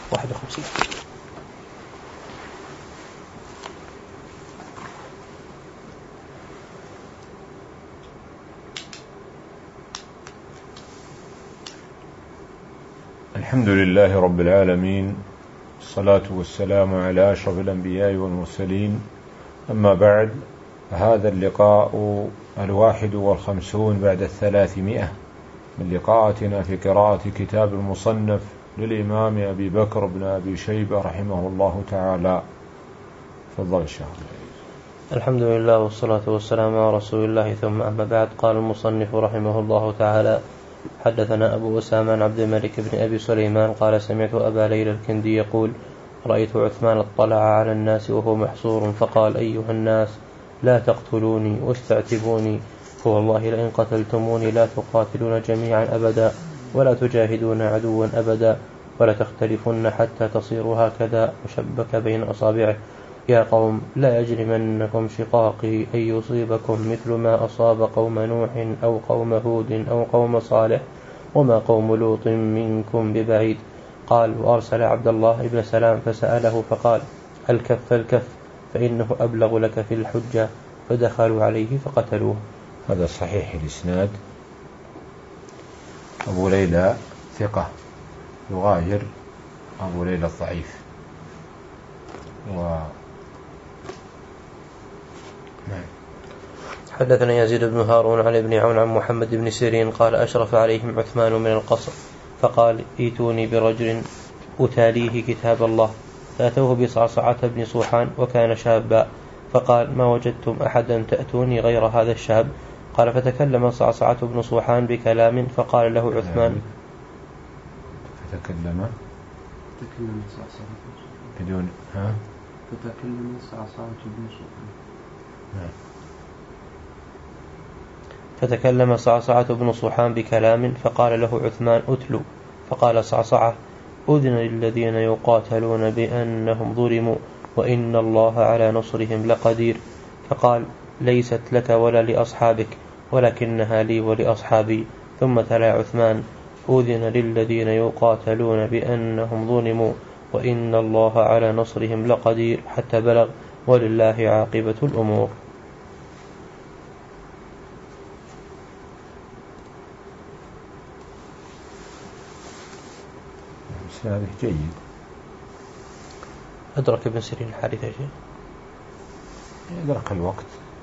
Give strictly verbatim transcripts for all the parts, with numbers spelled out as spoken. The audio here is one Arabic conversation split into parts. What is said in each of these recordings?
واحد وخمسين. الحمد لله رب العالمين، الصلاة والسلام على أشرف الأنبياء والمرسلين، أما بعد، هذا اللقاء الواحد والخمسون بعد الثلاثمائة من لقاءاتنا في قراءة كتاب المصنف للإمام أبي بكر بن أبي شيبة رحمه الله تعالى. تفضل الشيخ. الحمد لله والصلاة والسلام على رسول الله، ثم أما بعد. قال المصنف رحمه الله تعالى: حدثنا أبو أسامة عن عبد الملك بن أبي سليمان قال: سمعت أبا ليلى الكندي يقول: رأيت عثمان اطلع على الناس وهو محصور فقال: أيها الناس، لا تقتلوني واستعتبوني، فوالله لئن قتلتموني لا تقاتلون جميعا أبدا، ولا تجاهدون عدوا أبدا، ولا تختلفن حتى تصيروا هكذا. وشبك بين أصابعه: يا قوم، لا يجرمنكم شقاقي أن يصيبكم مثل ما أصاب قوم نوح أو قوم هود أو قوم صالح، وما قوم لوط منكم ببعيد. قال: وأرسل عبد الله بن سلام فسأله فقال: الكف الكف، فإنه أبلغ لك في الحجة. فدخلوا عليه فقتلوه. هذا صحيح الإسناد. أبو ليلى ثقة يغاير أبو ليلى الضعيف. و حدثنا يزيد بن هارون عن ابن عون عن محمد بن سيرين قال: أشرف عليهم عثمان من القصر فقال: ائتوني برجل أتاليه كتاب الله. فأتوه بصعصعة بن صوحان وكان شابا، فقال: ما وجدتم أحدا تأتوني غير هذا الشاب؟ قال: فتكلم صعصعة بن صوحان بكلام فقال له عثمان: فتكلم تكلم صعصعة بدون ها فتكلم صعصعة بن صوحان نعم فتكلم صعصعة بن صوحان بكلام فقال له عثمان: أتلو. فقال صعصعة: أذن للذين يقاتلون بأنهم ظلموا، وإن الله على نصرهم لقدير. فقال: ليست لك ولا لأصحابك، ولكنها لي ولأصحابي. ثم تلا عثمان: أذن للذين يقاتلون بأنهم ظلموا، وإن الله على نصرهم لقدير، حتى بلغ: ولله عاقبة الأمور. هذا جيد. أدرك ابن سيرين الحادثة شيء؟ أدرك الوقت.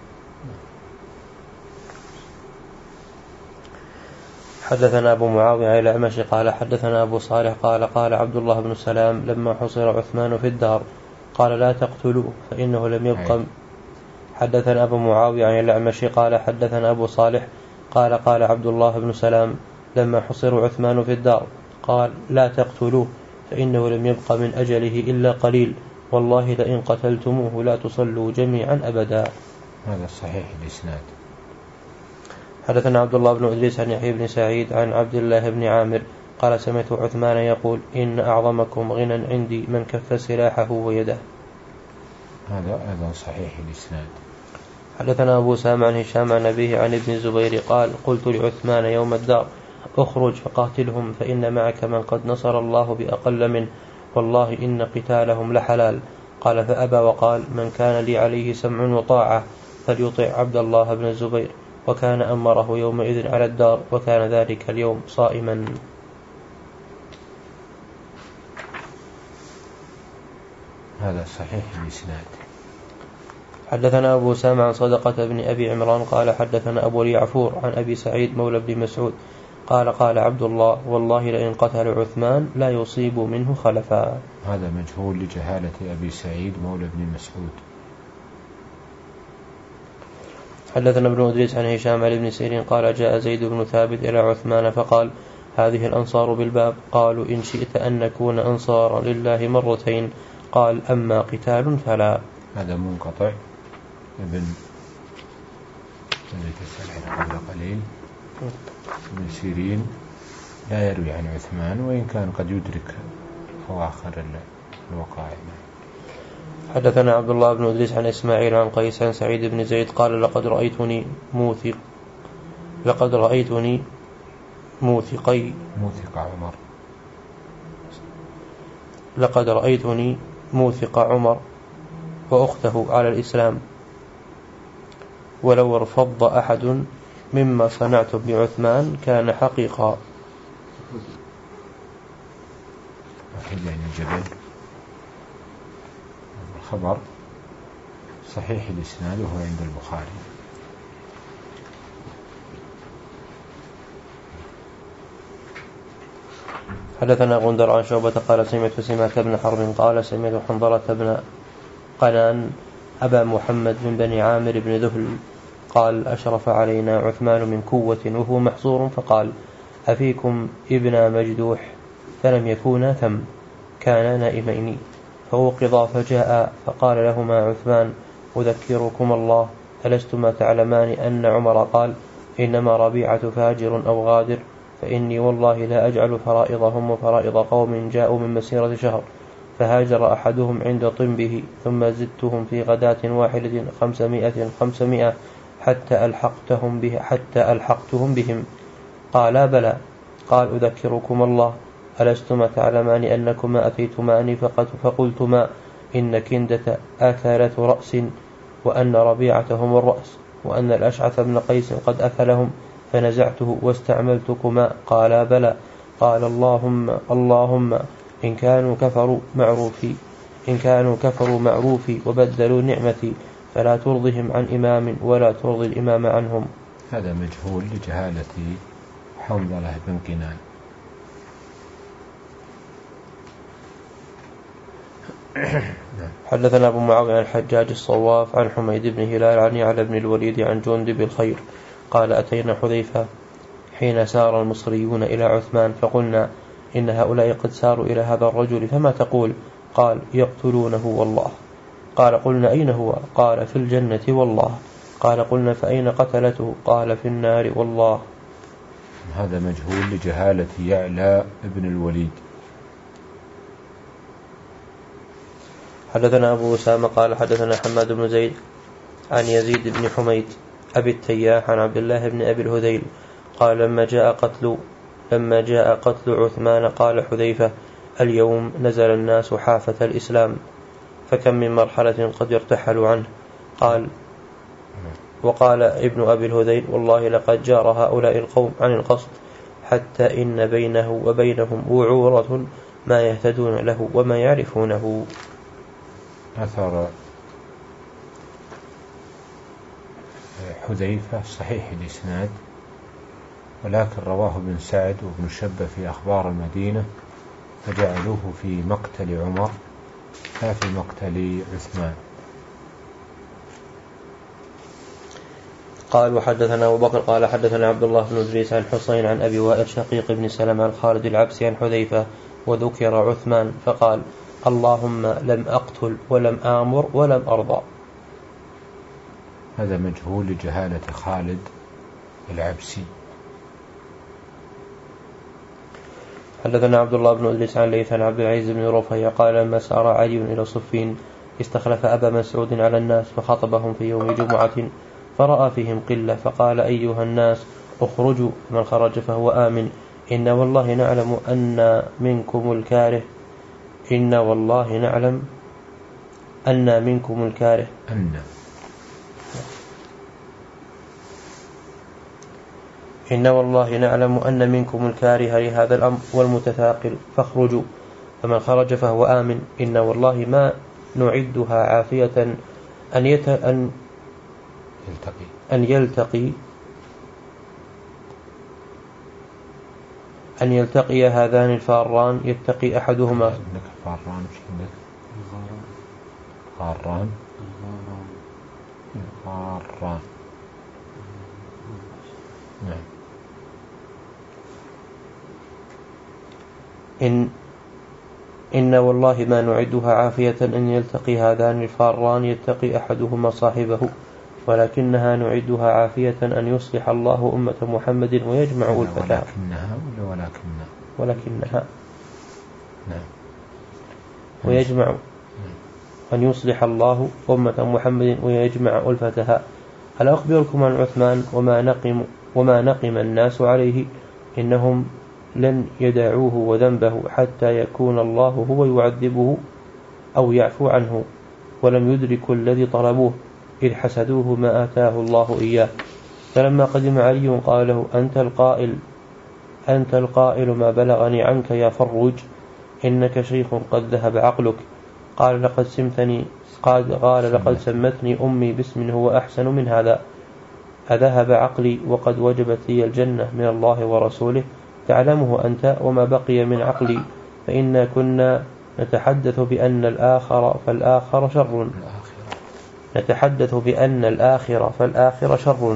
حدثنا أبو معاوية الأعمش قال: حدثنا أبو صالح قال: قال عبد الله بن سلام لما حصر عثمان في الدار قال: لا تقتلوه فإنه لم يبق. حدثنا أبو معاوية الأعمش قال: حدثنا أبو صالح قال: قال عبد الله بن سلام لما حصر عثمان في الدار قال: لا تقتلوه فإنه لم يبق من أجله إلا قليل، والله لئن قتلتموه لا تصلوا جميعا أبدا. هذا صحيح الإسناد. حدثنا عبد الله بن إدريس عن يحيى بن سعيد عن عبد الله بن عامر قال: سمعت عثمان يقول: إن أعظمكم غنى عندي من كف سلاحه ويده. هذا أيضا صحيح الإسناد. حدثنا أبو سامع عن هشام عن أبيه عن ابن الزبير قال: قلت لعثمان يوم الدار: اخرج فقاتلهم، فإن معك من قد نصر الله بأقل منه، والله إن قتالهم لحلال. قال: فأبى وقال: من كان لي عليه سمع وطاعة فليطع عبد الله بن الزبير. وكان أمره يومئذ على الدار، وكان ذلك اليوم صائما. هذا صحيح الإسناد. حدثنا أبو سامع عن صدقة بن أبي عمران قال: حدثنا أبو اليعفور عن أبي سعيد مولى بن مسعود قال: قال عبد الله: والله لئن قتل عثمان لا يصيب منه خلفا. هذا مجهول لجهالة أبي سعيد مولى بن مسعود. حدثنا ابن إدريس عن هشام عن ابن سيرين قال: جاء زيد بن ثابت إلى عثمان فقال: هذه الأنصار بالباب، قالوا: إن شئت أن نكون أنصارا لله مرتين. قال: أما قتال فلا. هذا منقطع. ابن الذي تسأل عنه قبل قليل ابن سيرين لا يروي عن عثمان، وإن كان قد يدرك أواخر الوقائع. حدثنا عبد الله بن إدريس عن إسماعيل عن قيس عن سعيد بن زيد قال: لقد رأيتني موثق لقد رأيتني موثقي موثق عمر لقد رأيتني موثق عمر وأخته على الإسلام، ولو ارفض أحد مما صنعت بعثمان كان حقيقا. يعني الجبل الخبر صحيح الإسناد وهو عند البخاري. حدثنا غندر عن شعبة قال سمعت سماك بن حرب قال سمعت حنظلة بن قنان أبا محمد من بني عامر بن ذهل قال أشرف علينا عثمان من كوة وهو محصور فقال أفيكم ابن مجدوح؟ فلم يكونا ثم، كانا نائمين، فوقظا فجاء فقال لهما عثمان أذكركم الله ألستما تعلمان أن عمر قال إنما ربيعة فاجر أو غادر، فإني والله لا أجعل فرائضهم وفرائض قوم جاءوا من مسيرة شهر فهاجر أحدهم عند طنبه ثم زدتهم في غداة واحدة خمسمائة خمسمائة حتى ألحقتهم, به حتى ألحقتهم بهم. قالا بلى. قال أذكركم الله ألستما تعلمان أنكما أتيتماني فقلتما إن كندة أكلة رأس وأن ربيعتهم الرأس وأن الأشعث بن قيس قد أكلهم فنزعته واستعملتكما؟ قالا بلى. قال اللهم اللهم إن كانوا كفروا معروفي إن كانوا كفروا معروفي وبدلوا نعمتي فلا ترضهم عن إمام ولا ترضي الإمام عنهم. هذا مجهول لجهالة حنظلة بن قنان. حدثنا أبو معاوية عن الحجاج الصواف عن حميد بن هلال عن يعلى بن الوليد عن جندب الخير قال أتينا حذيفة حين سار المصريون إلى عثمان فقلنا إن هؤلاء قد ساروا إلى هذا الرجل فما تقول؟ قال يقتلونه والله. قال قلنا أين هو؟ قال في الجنة والله. قال قلنا فأين قتلته؟ قال في النار والله. هذا مجهول لجهالة يعلى بن الوليد. حدثنا أبو أسامة قال حدثنا حماد بن زيد عن يزيد بن حميد أبي التياح عن عبد الله بن أبي الهذيل قال لما جاء قتل لما جاء قتل عثمان قال حذيفة اليوم نزل الناس حافة الإسلام فكم من مرحلة قد يرتحل عنه. قال وقال ابن أبي الهذيل والله لقد جار هؤلاء القوم عن القصد حتى إن بينه وبينهم وعورة ما يهتدون له وما يعرفونه. أثر حذيفة صحيح الإسناد ولكن رواه ابن سعد وابن شبة في أخبار المدينة فجعلوه في مقتل عمر لا في مقتل عثمان. قال وحدثنا أبو بكر قال حدثنا عبد الله بن إدريس عن حسين عن أبي وائل شقيق بن سلمة عن خالد العبسي عن حذيفة وذكر عثمان فقال اللهم لم أقتل ولم آمر ولم أرضى. هذا مجهول لجهالة خالد العبسي. حدثنا عبد الله بن إدريس عن ليث عن عبد العزيز بن رفيع قال لما سار علي إلى صفين استخلف أبا مسعود على الناس فخطبهم في يوم جمعة فرأى فيهم قلة فقال أيها الناس اخرجوا من خرج فهو آمن إن والله نعلم أن منكم الكاره إن والله نعلم أن منكم الكاره أن إن والله نعلم أن منكم الكاره لهذا الأمر والمتثاقل فاخرجوا فمن خرج فهو آمن إن والله ما نعدها عافية أن يت أن يلتقي أن يلتقي أن يلتقي هذان الفاران يتقي أحدهما عندك فاران مش عندك غاران غاران نعم إن إن والله ما نعدها عافية أن يلتقي هذان الفاران يتقي أحدهما صاحبه ولكنها نعدها عافية أن يصلح الله أمة محمد ويجمع ألفتها. ولكنها ولا ولكنها ولكنها نعم ويجمع أن يصلح الله أمة محمد ويجمع ألفتها. ألا أخبركم عن عثمان وما نقم وما نقم الناس عليه إنهم لن يدعوه وذنبه حتى يكون الله هو يعذبه أو يعفو عنه، ولم يدركوا الذي طلبوه إذ حسدوه ما آتاه الله إياه. فلما قدم علي قال له أنت القائل أنت القائل ما بلغني عنك يا فروج، إنك شيخ قد ذهب عقلك. قال لقد سمتني قال, قال لقد سمتني أمي باسم هو أحسن من هذا، أذهب عقلي وقد وجبت لي الجنة من الله ورسوله، تعلمه أنت وما بقي من عقلي، فإنا كنا نتحدث بأن الآخر فالآخر شر نتحدث بأن الآخر فالآخر شر.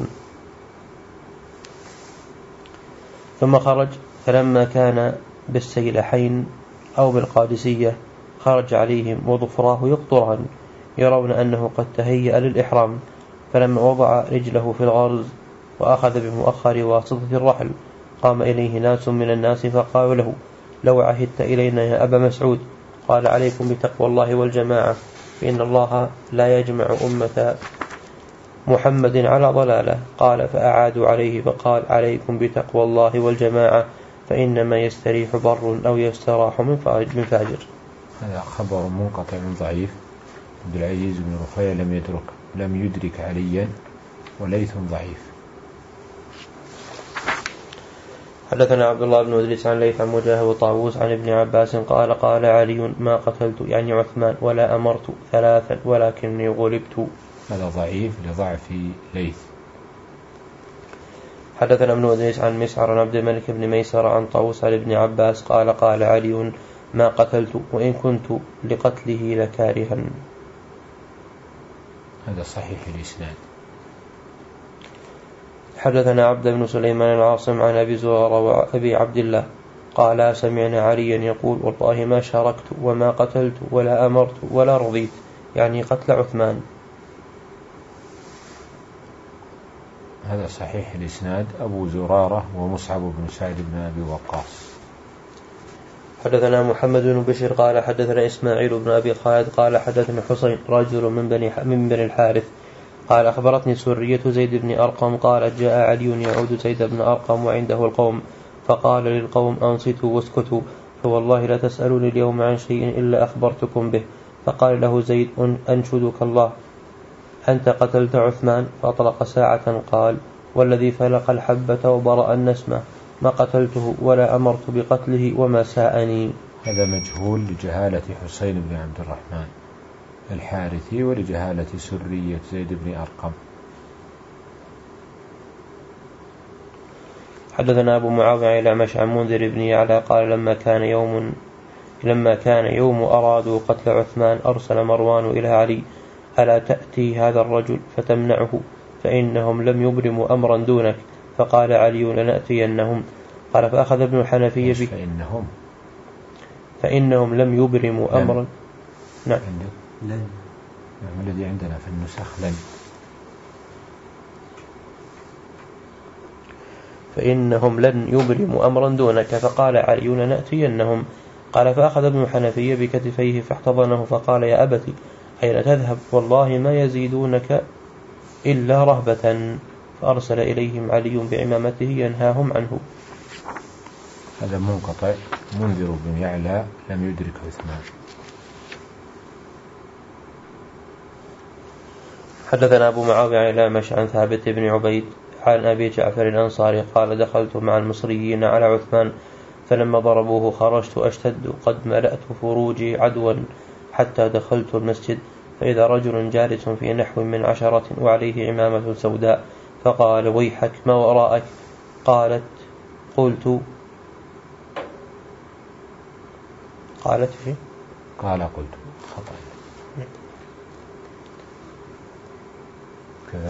ثم خرج، فلما كان بالسيلحين أو بالقادسية خرج عليهم وظفراه يقطران يرون أنه قد تهيأ للإحرام، فلما وضع رجله في الغرز وأخذ بمؤخر واسطة الرحل قام إليه ناس من الناس فقالوا له لو عهدت إلينا يا أبا مسعود. قال عليكم بتقوى الله والجماعة، فإن الله لا يجمع أمة محمد على ضلالة. قال فأعادوا عليه فقال عليكم بتقوى الله والجماعة، فإنما يستريح بر أو يستراح من فاجر. هذا خبر منقطع ضعيف. عبد العزيز بن رفيع لم يدرك لم يدرك عليا، وليث ضعيف. حدثنا عبد الله بن إدريس عن ليث عن مجاهد وطاووس عن ابن عباس قال قال علي ما قتلت يعني عثمان ولا أمرت ثلاثا ولكني غلبت. هذا ضعيف لضعف ليث. حدثنا ابن إدريس عن مسعر عن عبد الملك بن ميسر عن طاووس عن ابن عباس قال قال علي ما قتلت وإن كنت لقتله لكارها. هذا صحيح الإسناد. حدثنا عبد بن سليمان العاصم عن أبي زرارة وأبي عبد الله قال سمعنا عليا يقول والله ما شاركت وما قتلت ولا أمرت ولا رضيت، يعني قتل عثمان. هذا صحيح الإسناد. أبو زرارة ومصعب بن سعد بن أبي وقاص. حدثنا محمد بن بشير قال حدثنا إسماعيل بن أبي خالد قال حدثنا حسين رجل من بني من بني الحارث قال أخبرتني سرية زيد بن أرقم قال جاء علي يعود زيد بن أرقم وعنده القوم، فقال للقوم أنصتوا واسكتوا، فوالله لا تسألوني اليوم عن شيء إلا أخبرتكم به. فقال له زيد أنشدك الله أنت قتلت عثمان؟ فأطلق ساعة قال والذي فلق الحبة وبرأ النسمة ما قتلته ولا أمرت بقتله وما ساءني. هذا مجهول لجهالة حسين بن عبد الرحمن الحارثي ولجهالة سرية زيد بن أرقم. حدثنا أبو معاوية إلى مشعى منذر بن يعلى قال لما كان يوم لما كان يوم أرادوا قتل عثمان أرسل مروان إلى علي ألا تأتي هذا الرجل فتمنعه فإنهم لم يبرموا أمرا دونك؟ فقال علي لنأتينهم. قال فأخذ ابن الحنفية بك فإنهم فإنهم لم يبرموا أمرا. نعم لن الذي عندنا في النسخ لن فإنهم لن يبرموا أمرا دونك. فقال علي لنأتينهم. قال فأخذ ابن الحنفية بكتفيه فاحتضنه فقال يا أبتي أين تذهب؟ والله ما يزيدونك إلا رهبة. فأرسل إليهم علي بعمامته ينهاهم عنه. هذا منقطع. منذر بن يعلى لم يدرك عثمان. حدثنا أبو معاوية إلى مشى عن ثابت بن عبيد عن أبي جعفر الأنصاري قال دخلت مع المصريين على عثمان فلما ضربوه خرجت أشتد قد ملأت فروجي عدوا حتى دخلت المسجد فإذا رجل جالس في نحو من عشرة وعليه عمامة سوداء فقال ويحك ما وراءك؟ قالت قلت قالت فيه قال قلت خطأ كذا.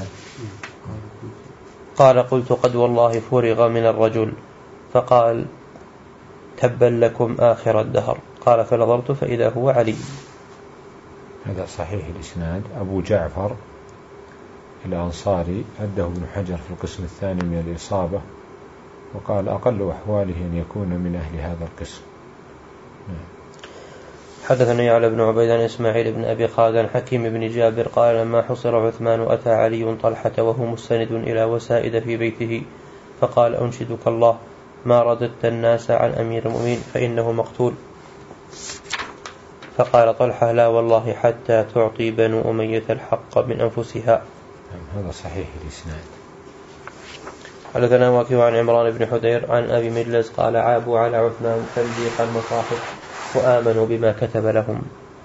قال قلت قد والله فرغ من الرجل. فقال تبا لكم آخر الدهر. قال فنظرت فإذا هو علي. هذا صحيح الإسناد. أبو جعفر الأنصاري أده ابن حجر في القسم الثاني من الإصابة وقال أقل أحواله أن يكون من أهل هذا القسم. حدثني على ابن عبيد عن إسماعيل بن أبي خالد عن حكيم بن جابر قال لما حصر عثمان أتى علي طلحة وهو مستند إلى وسائد في بيته فقال أنشدك الله ما رددت الناس عن أمير المؤمنين فإنه مقتول. فقال طلحة لا والله حتى تعطي بنو أمية الحق من أنفسها. هذا صحيح الإسناد. حدثنا وكيع عن عمران بن حدير عن أبي مجلس قال عابوا على عثمان تلبيق المصاحف وآمنوا بما كتب لهم.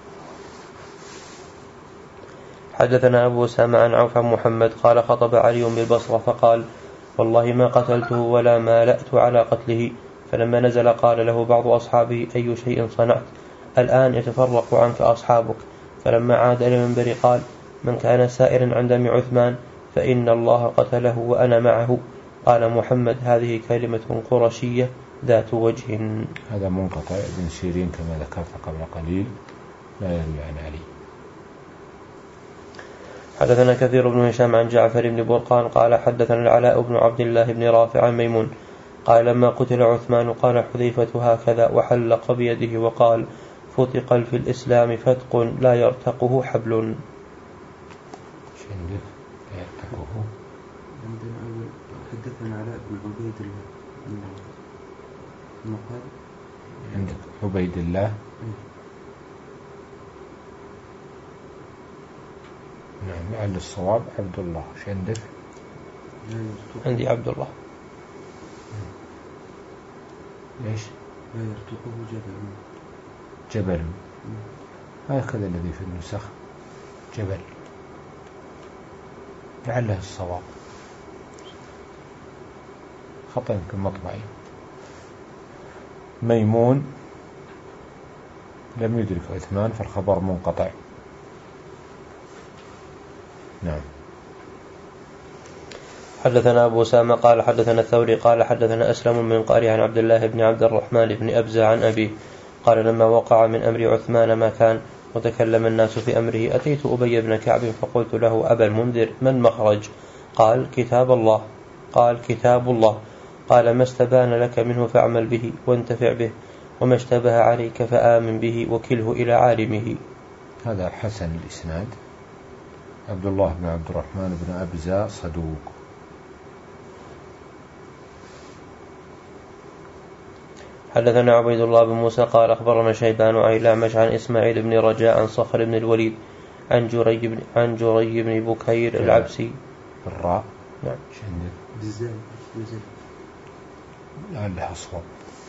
حدثنا أبو أسامة عن عوف عن محمد قال خطب علي بالبصرة فقال والله ما قتلته ولا ما لأت على قتله. فلما نزل قال له بعض أصحابه أي شيء صنعت؟ الآن يتفرق عنك أصحابك. فلما عاد إلى المنبر قال من كان سائرا عن دم عثمان فإن الله قتله وأنا معه. قال محمد هذه كلمة قرشية ذات وجه. هذا منقطع ابن سيرين كما ذكرت قبل قليل لا يروي عن علي. حدثنا كثير بن هشام عن جعفر بن برقان قال حدثنا العلاء بن عبد الله بن رافع عن ميمون قال لما قتل عثمان قال حذيفة هكذا وحلق بيده وقال فتق في الإسلام فتق لا يرتقه حبل. شندف لا يرتقه. عندنا أول حدثنا علاء بن عبيد الله المقال. عندك عبيد الله. نعم لعل الصواب عبد الله. شندف عندي عبد الله. ليش لا يرتقه جبل. جبل هكذا الذي في النسخ جبل لعله الصواب خطأ يمكن مطبعي. ميمون لم يدرك عثمان فالخبر منقطع. نعم. حدثنا أبو أسامة قال حدثنا الثوري قال حدثنا أسلم من قاري عن عبد الله بن عبد الرحمن بن أبزة عن أبيه قال لما وقع من أمر عثمان ما كان وتكلم الناس في أمره أتيت أبي بن كعب فقلت له أبا المنذر ما المخرج؟ قال كتاب الله. قال كتاب الله. قال ما استبان لك منه فاعمل به وانتفع به وما اشتبه عليك فآمن به وكله إلى عالمه. هذا حسن الإسناد. عبد الله بن عبد الرحمن بن أبزة صدوق. حدثنا عبيد الله بن موسى قال أخبرنا شيبان عن الأعمش عن إسماعيل بن رجاء عن صخر بن الوليد عن جري بن, عن جري بن بكير العبسي بالراء. نعم. بالزاي بالزاي لعلها صواب.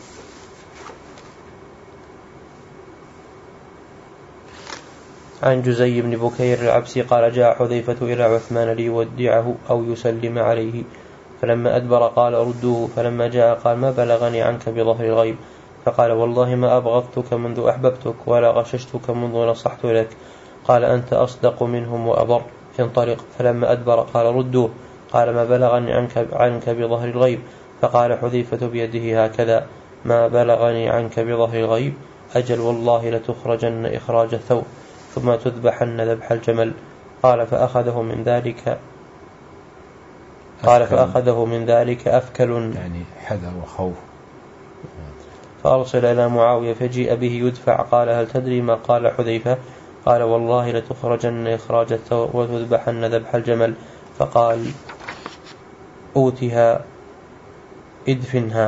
عن جزي بن بكير العبسي قال جاء حذيفة إلى عثمان ليودعه أو يسلم عليه فلما أدبر قال ردوه. فلما جاء قال ما بلغني عنك بظهر الغيب. فقال والله ما أبغضتك منذ أحببتك ولا غششتك منذ نصحت لك. قال أنت أصدق منهم وأبر انطلق. فلما أدبر قال ردوه. قال ما بلغني عنك, عنك بظهر الغيب. فقال حذيفة بيده هكذا ما بلغني عنك بظهر الغيب أجل والله لتخرجن إخراج الثوب ثم تذبحن ذبح الجمل. قال فأخذه من ذلك قال فأخذه من ذلك أفكل يعني حذر وخوف. فأرسل إلى معاوية فجيء به يدفع. قال هل تدري ما قال حذيفة؟ قال والله لتخرجن إخراج الثوب وتذبحن ذبح الجمل. فقال أوتها ادفنها.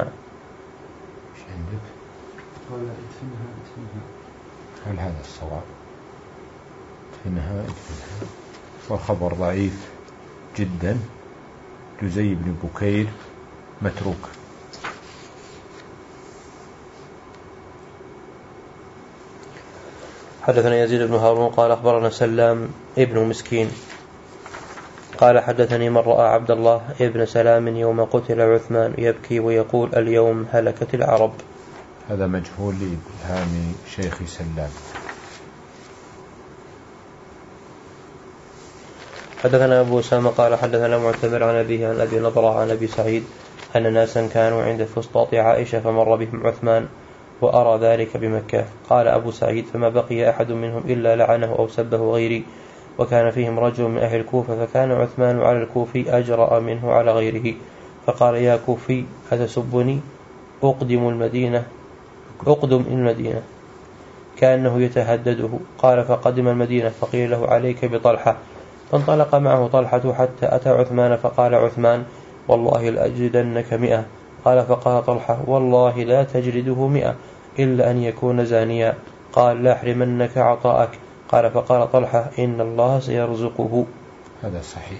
قال ادفنها ادفنها. هل هذا الصواب؟ ادفنها ادفنها. والخبر ضعيف جدا. جزي بن بكير متروك. حدثنا يزيد بن هارون قال أخبرنا سلام ابن مسكين قال حدثني من رأى عبد الله ابن سلام يوم قتل عثمان يبكي ويقول اليوم هلكت العرب. هذا مجهول لإبهام شيخ سلام. حدثنا أبو أسامة قال حدثنا معتمر عن أبيه عن أبي نضرة عن أبي سعيد أن ناسا كانوا عند فسطاط عائشة فمر بهم عثمان وأرى ذلك بمكة. قال أبو سعيد فما بقي أحد منهم إلا لعنه أو سبه غيري وكان فيهم رجل من أهل الكوفة فكان عثمان على الكوفي أجرأ منه على غيره فقال يا كوفي أتسبني أقدم المدينة أقدم المدينة كأنه يتهدده. قال فقدم المدينة فقيل له عليك بطلحة فانطلق معه طلحة حتى أتى عثمان فقال عثمان والله لأجدنك مئة. قال فقال طلحة والله لا تجلده مئة إلا أن يكون زانيا. قال لا أحرمنك عطاءك. قال فقال طلحة إن الله سيرزقه. هذا صحيح.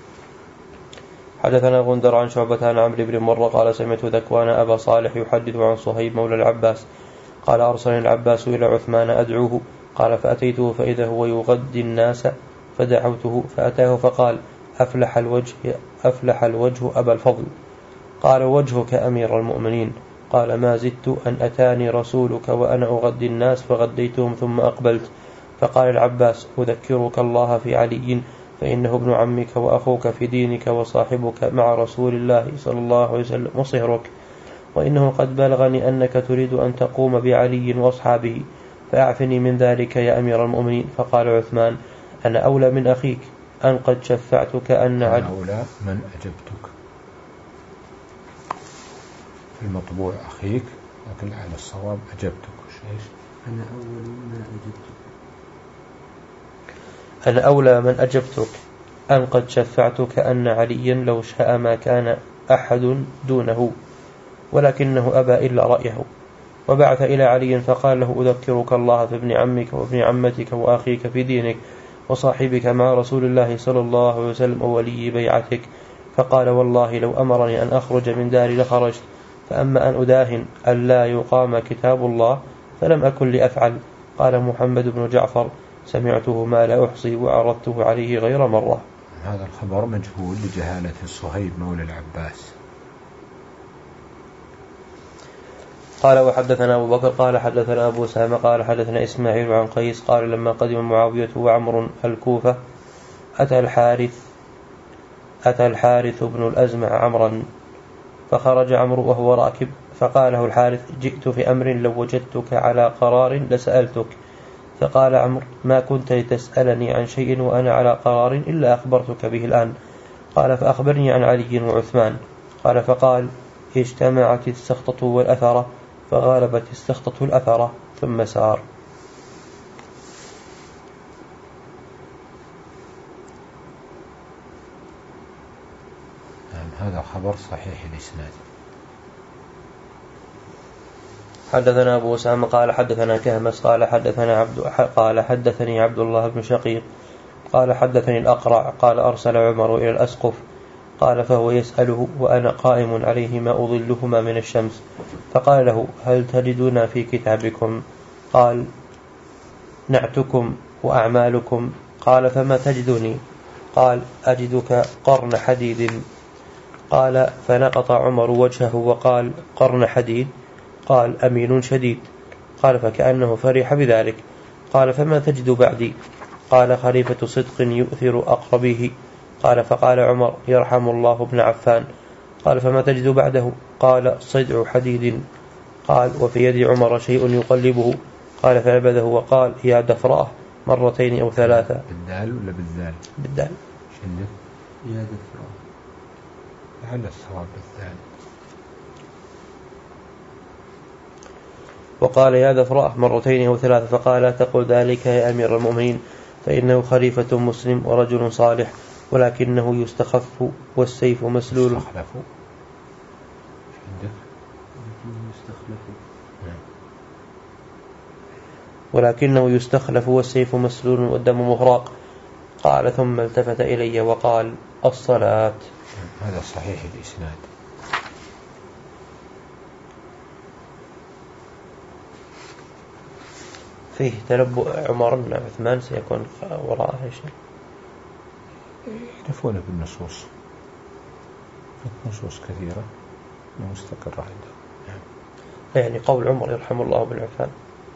حدثنا غندر عن شعبة عن عمرو بن مرة قال سمعت ذكوان أبا صالح يحدث عن صهيب مولى العباس قال أرسلني العباس إلى عثمان أدعوه. قال فأتيته فإذا هو يغدي الناس فدعوته فأتاه فقال أفلح الوجه, أفلح الوجه أبا الفضل. قال وجهك أمير المؤمنين. قال ما زدت أن أتاني رسولك وأنا أغدي الناس فغديتهم ثم أقبلت. فقال العباس أذكرك الله في علي فإنه ابن عمك وأخوك في دينك وصاحبك مع رسول الله صلى الله عليه وسلم وصهرك، وإنه قد بلغني أنك تريد أن تقوم بعلي وأصحابه فأعفني من ذلك يا أمير المؤمنين. فقال عثمان أنا أولى من أخيك أن قد شفعتك أن أنا أولى من أجبتك. في المطبوع أخيك لكن على الصواب أجبتك. أنا أول من أجبتك أنا أولى من أجبتك أن قد شفعتك أن عليا لو شاء ما كان أحد دونه ولكنه أبى إلا رأيه. وبعث إلى علي فقال له أذكرك الله في ابن عمك وابن عمتك وأخيك في دينك وصاحبك مع رسول الله صلى الله عليه وسلم وولي بيعتك. فقال والله لو أمرني أن أخرج من داري لخرجت، فأما أن أداهن أن لا يقام كتاب الله فلم أكن لأفعل. قال محمد بن جعفر سمعته ما لا أحصي وعرضته عليه غير مرة. هذا الخبر مجهول لجهالة صهيب مولى العباس. قال وحدثنا أبو بكر قال حدثنا أبو سامة قال حدثنا إسماعيل عن قيس قال لما قدم معاوية وعمر الكوفة أتى الحارث أتى الحارث بن الأزمع عمرا فخرج عمرو وهو راكب فقال له الحارث جئت في أمر لو وجدتك على قرار لسألتك. فقال عمرو ما كنت لتسألني عن شيء وأنا على قرار إلا أخبرتك به الآن. قال فأخبرني عن علي وعثمان. قال فقال اجتمعت السخطة والأثرة فغالبت السخطة الأثرة ثم سار. هذا خبر صحيح الإسناد. حدثنا أبو أسامة قال حدثنا كهمس قال حدثنا عبد قال حدثني عبد الله بن شقيق قال حدثني الأقرع قال أرسل عمر إلى الأسقف قال فهو يسأله وأنا قائم عليه ما أظلهما من الشمس فقال له هل تجدون في كتابكم؟ قال نعتكم وأعمالكم. قال فما تجدني؟ قال أجدك قرن حديد. قال فنقط عمر وجهه وقال قرن حديد؟ قال أمين شديد. قال فكأنه فرح بذلك. قال فما تجد بعدي؟ قال خليفة صدق يؤثر أقربيه. قال فقال عمر يرحم الله ابن عفان. قال فما تجد بعده؟ قال صدع حديد. قال وفي يد عمر شيء يقلبه. قال فنبذه وقال يا دفراه مرتين أو ثلاثة. بالدال ولا بالذال؟ بالدال. شنو يا دفراه؟ لعل الصواب بالذال. وقال يا دفراه مرتين أو ثلاثة. فقال لا تقل ذلك يا أمير المؤمنين فإنه خليفة مسلم ورجل صالح ولكنه يستخف والسيف مسلول. ولكنه يستخلف والسيف مسلول والدم مهراق. قال ثم التفت إلي وقال الصلاة. هذا صحيح الإسناد. فيه تنبؤ عمر بن عثمان سيكون وراءه شيء. يكتفون بالنصوص، نصوص كثيرة مستقرة عندهم. يعني قول عمر يرحم الله بن عفان.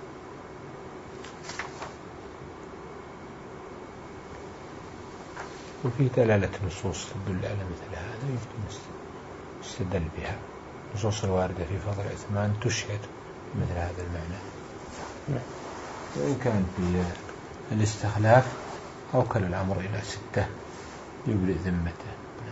وفي دلالة نصوص تدل على مثل هذا يمكن يستدل بها. نصوص الواردة في فضل عثمان تشهد مثل هذا المعنى. نعم. وإن كان في الاستخلاف أوكل الأمر إلى ستة يبرئ ذمته.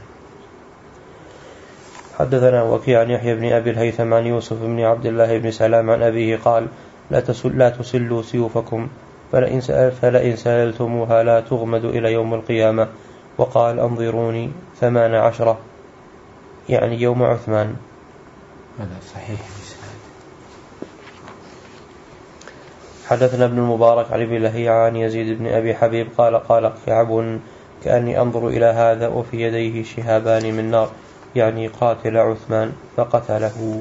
حدثنا وكيع عن يحيى بن أبي الهيثم عن يوسف بن عبد الله بن سلام عن أبيه قال لا تسل لا تسلوا سيوفكم فلئن سأل فلئن سألتموها لا تغمد إلى يوم القيامة. وقال أنظروني ثمان عشرة يعني يوم عثمان. هذا صحيح الإسناد. حدثنا ابن المبارك عن ابن لهيعة عن يزيد بن أبي حبيب قال قال كعب كأني أنظر إلى هذا وفي يديه شهابان من نار، يعني قاتل عثمان فقتله.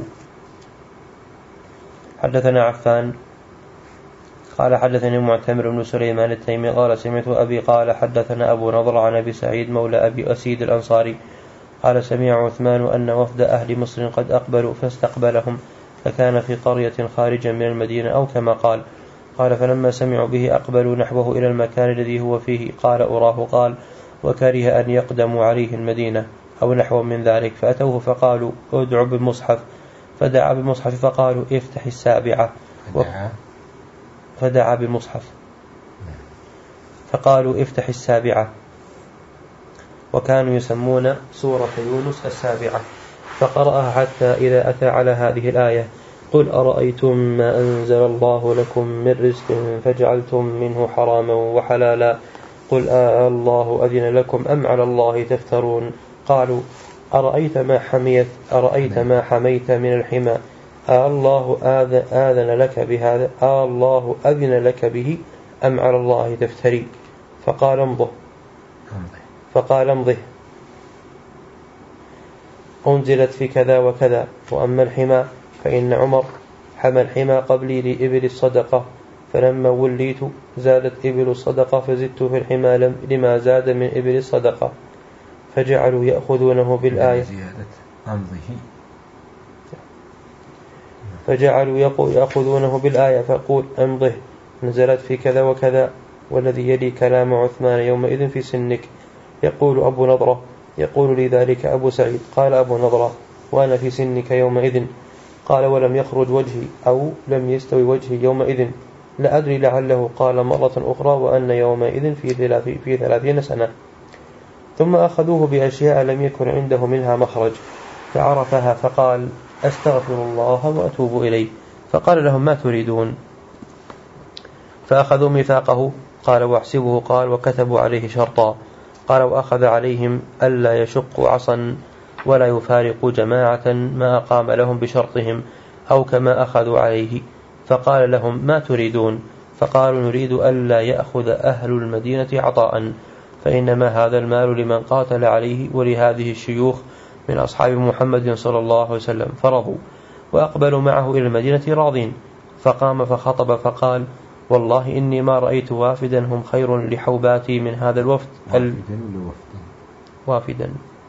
حدثنا عفان قال حدثني معتمر بن سليمان التيمي قال سمعت أبي قال حدثنا أبو نضر عن أبي سعيد مولى أبي أسيد الأنصاري قال سمع عثمان أن وفد أهل مصر قد أقبلوا فاستقبلهم، فكان في قرية خارجا من المدينة أو كما قال. قال فلما سمعوا به أقبلوا نحوه إلى المكان الذي هو فيه. قال أراه قال وكره أن يقدموا عليه المدينة أو نحو من ذلك، فأتوه فقالوا ادعوا بالمصحف، فدعا بالمصحف فقالوا افتح السابعة، فدعا, فدعا بالمصحف فقالوا افتح السابعة، وكانوا يسمون سورة يونس السابعة، فقرأها حتى إذا أتى على هذه الآية قل أرأيتم ما أنزل الله لكم من رزق فجعلتم منه حراما وحلالا قل آه الله أذن لكم أم على الله تفترون. قالوا أرأيت ما حميت أرأيت ما حميت من الحمى آه الله آذن لك بهذا آه الله أذن لك به أم على الله تفتري. فقال امضه فقال امضه أنزلت في كذا وكذا، وأما الحمى فإن عمر حمى الحمى قبلي لإبل الصدقة، فلما وليت زادت إبل الصدقة فزدت في الحمى لما زاد من إبل الصدقة، فجعلوا يأخذونه بالآية فجعلوا يأخذونه بالآية فقول أمضه نزلت في كذا وكذا، والذي يلي كلام عثمان يومئذ في سنك. يقول أبو نضرة يقول لي ذلك أبو سعيد. قال أبو نضرة وأنا في سنك يومئذ. قال ولم يخرج وجهي أو لم يستوي وجهي يومئذ، لا أدري لعله قال مرة أخرى وأن يومئذ في, في ثلاثين سنة. ثم أخذوه بأشياء لم يكن عنده منها مخرج فعرفها فقال أستغفر الله وأتوب إليه. فقال لهم ما تريدون؟ فأخذوا ميثاقه. قال واحسبه. قال وكتبوا عليه شرطا. قال وأخذ عليهم ألا يشقوا عصا ولا يفارقوا جماعة ما أقام لهم بشرطهم أو كما أخذوا عليه. فقال لهم ما تريدون؟ فقالوا نريد ألا يأخذ أهل المدينة عطاء، فإنما هذا المال لمن قاتل عليه ولهذه الشيوخ من أصحاب محمد صلى الله عليه وسلم. فرضوا وأقبلوا معه إلى المدينة راضين. فقام فخطب فقال والله إني ما رأيت وافدا هم خير لحوباتي من هذا الوفد ال... وافدا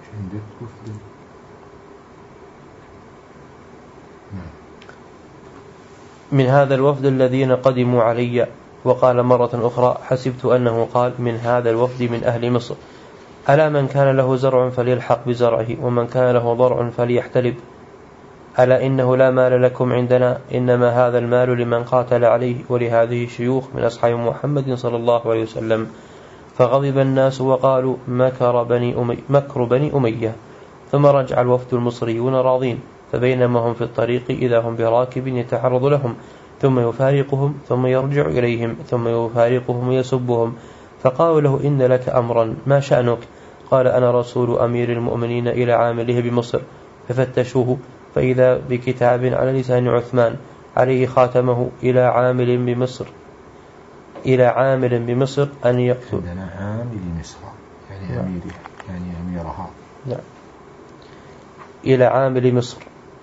من هذا الوفد الذين قدموا علي. وقال مرة أخرى حسبت أنه قال من هذا الوفد من أهل مصر. ألا من كان له زرع فليلحق بزرعه ومن كان له ضرع فليحتلب. ألا إنه لا مال لكم عندنا، إنما هذا المال لمن قاتل عليه ولهذه الشيوخ من أصحاب محمد صلى الله عليه وسلم. فغضب الناس وقالوا مكر بني, أمي مكر بني أمية. ثم رجع الوفد المصريون راضين، فبينما هم في الطريق إذا هم براكب يتعرض لهم ثم يفارقهم ثم يرجع إليهم ثم يفارقهم ويسبهم. فقالوا له إن لك أمرا ما شأنك؟ قال أنا رسول أمير المؤمنين إلى عامله بمصر. ففتشوه فإذا بكتاب على لسان عثمان عليه خاتمه إلى عامل بمصر إلى عامل بمصر أن يقتل. عندنا عامل مصر يعني أمير يعني أميرها. نعم. إلى عامل مصر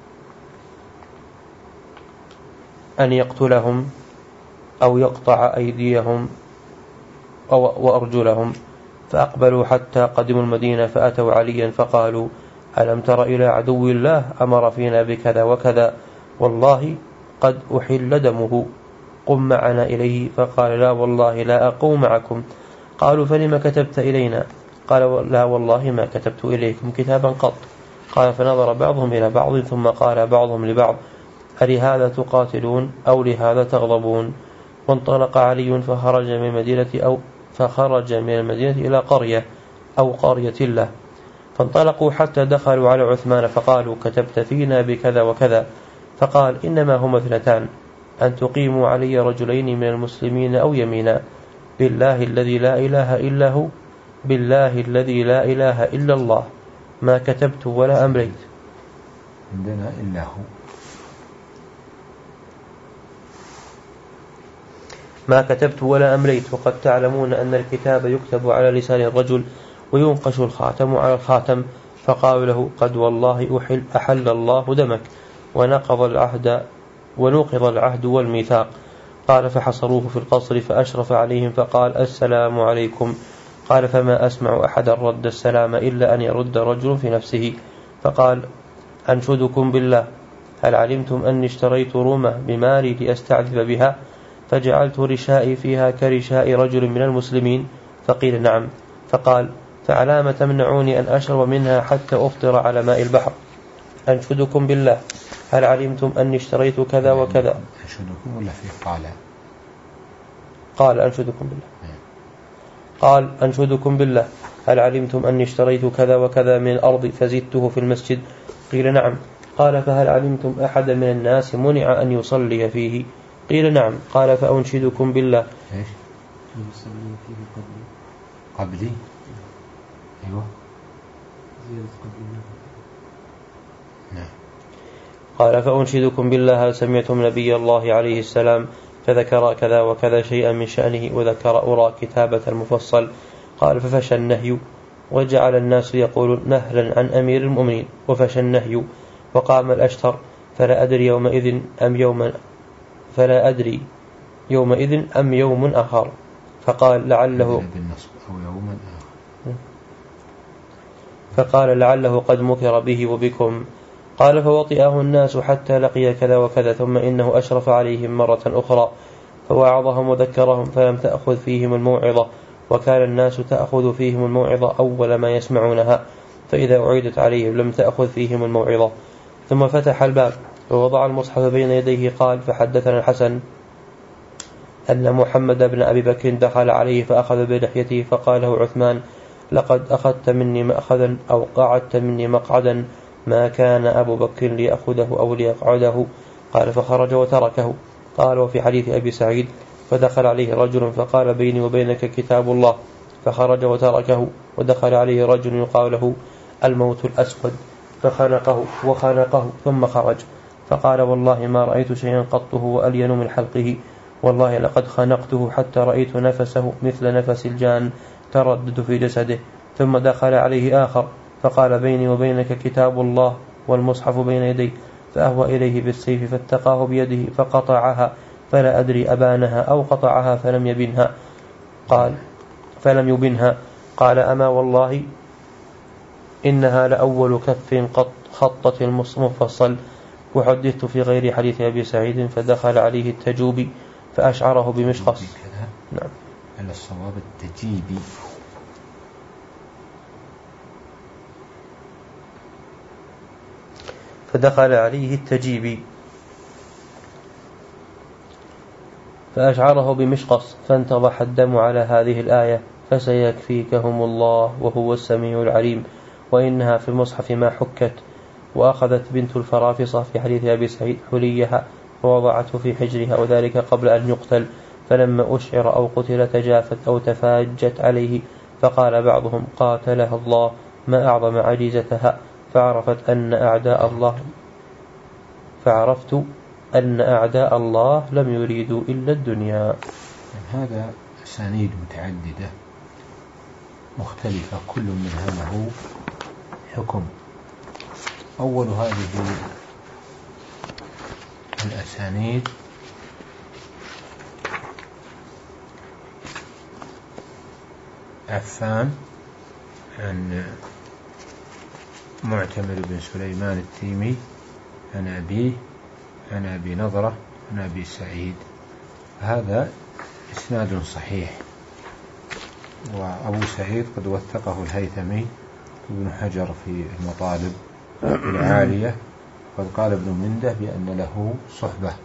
أن يقتلهم أو يقطع أيديهم أو وأرجلهم. فأقبلوا حتى قدموا المدينة فأتوا عليا فقالوا ألم تر إلى عدو الله أمر فينا بكذا وكذا، والله قد أحل دمه، قم معنا إليه. فقال لا والله لا أقوم معكم. قالوا فلما كتبت إلينا؟ قال لا والله ما كتبت إليكم كتابا قط. قال فنظر بعضهم إلى بعض ثم قال بعضهم لبعض ألهذا تقاتلون أو لهذا تغضبون؟ وانطلق علي فخرج من المدينة أو فخرج من المدينة إلى قرية أو قرية له. فانطلقوا حتى دخلوا على عثمان فقالوا كتبت فينا بكذا وكذا. فقال إنما هما اثنتان، أن تقيموا علي رجلين من المسلمين أو يمينا، بالله الذي لا إله إلا هو بالله الذي لا إله إلا الله ما كتبت ولا أمليت. عندنا إلا هو ما كتبت ولا أمليت، وقد تعلمون أن الكتاب يكتب على لسان الرجل وينقش الخاتم على الخاتم. فقالوا له قد والله أحل, أحل الله دمك ونقض العهد ونقض العهد والميثاق. قال فحصروه في القصر فأشرف عليهم فقال السلام عليكم. قال فما أسمع أحدا رد السلام إلا أن يرد رجل في نفسه. فقال أنشدكم بالله هل علمتم أني اشتريت رومة بمالي لأستعذب بها فجعلت رشائي فيها كرشاء رجل من المسلمين؟ فقيل نعم. فقال فعلام تمنعوني أن أشرب منها حتى أفطر على ماء البحر؟ أنشدكم بالله هل علمتم أني اشتريت كذا وكذا؟ أنشدكم ولا في قال؟ قال أنشدكم بالله. قال أنشدكم بالله هل علمتم أني اشتريت كذا وكذا من الأرض فزدته في المسجد؟ قيل نعم. قال فهل علمتم أحد من الناس منع أن يصلي فيه؟ قيل نعم. قال فأنشدكم بالله إيش؟ يصلي فيه قبلي قبلي أيوة زيادة قبلي. نعم. قال فأنشدكم بالله هل سمعتم نبي الله عليه السلام فذكر كذا وكذا شيئا من شأنه وذكر أرى كتابة المفصل؟ قال ففشى النهي وجعل الناس يقولون نهلا عن أمير المؤمنين وفشى النهي. وقام الأشتر فلا أدري يومئذ أم يوما فلا أدري يومئذ أم يوم آخر. فقال لعله بالنصب أو يوما آخر. فقال لعله قد مكر به وبكم. قال فوطئه الناس حتى لقي كذا وكذا ثم إنه أشرف عليهم مرة أخرى فوعظهم وذكرهم فلم تأخذ فيهم الموعظة، وكان الناس تأخذ فيهم الموعظة أول ما يسمعونها، فإذا أعيدت عليهم لم تأخذ فيهم الموعظة. ثم فتح الباب ووضع المصحف بين يديه. قال فحدثنا الحسن أن محمد بن أبي بكر دخل عليه فأخذ بلحيته فقال له عثمان لقد أخذت مني مأخذا أو قعدت مني مقعدا ما كان أبو بكر ليأخذه أو ليقعده. قال فخرج وتركه. قال وفي حديث أبي سعيد فدخل عليه رجل فقال بيني وبينك كتاب الله، فخرج وتركه. ودخل عليه رجل يقال له الموت الأسود فخنقه وخنقه ثم خرج فقال والله ما رأيت شيئا قط هو ألين من حلقه، والله لقد خنقته حتى رأيت نفسه مثل نفس الجان تردد في جسده. ثم دخل عليه آخر فقال بيني وبينك كتاب الله والمصحف بين يدي، فأهوى إليه بالسيف فاتقاه بيده فقطعها فلا أدري أبانها أو قطعها فلم يبنها. قال فلم يبنها. قال أما والله إنها لأول كف قط خطة المفصل. وحدثت في غير حديث أبي سعيد فدخل عليه التجوبي فأشعره بمشقص. نعم. على الصواب التجيبي. فدخل عليه التجيبي فأشعره بمشقص فانتضح الدم على هذه الآية فسيكفيكهم الله وهو السميع العليم، وإنها في المصحف ما حكت. وأخذت بنت الفرافصة في حديث أبي سعيد حليها ووضعته في حجرها وذلك قبل أن يقتل، فلما أشعر أو قتل تجافت أو تفاجت عليه، فقال بعضهم قاتلها الله ما أعظم عجيزتها، فعرفت أن أعداء الله فعرفت أن أعداء الله لم يريدوا إلا الدنيا. هذا أسانيد متعددة مختلفة كل منها له حكم. أول هذه الأسانيد عفان عن معتمر بن سليمان التيمي عن أبيه عن أبي نضرة عن أبي سعيد، هذا إسناد صحيح. وأبو سعيد قد وثقه الهيثمي ابن حجر في المطالب العالية، قد قال ابن منده بأن له صحبة.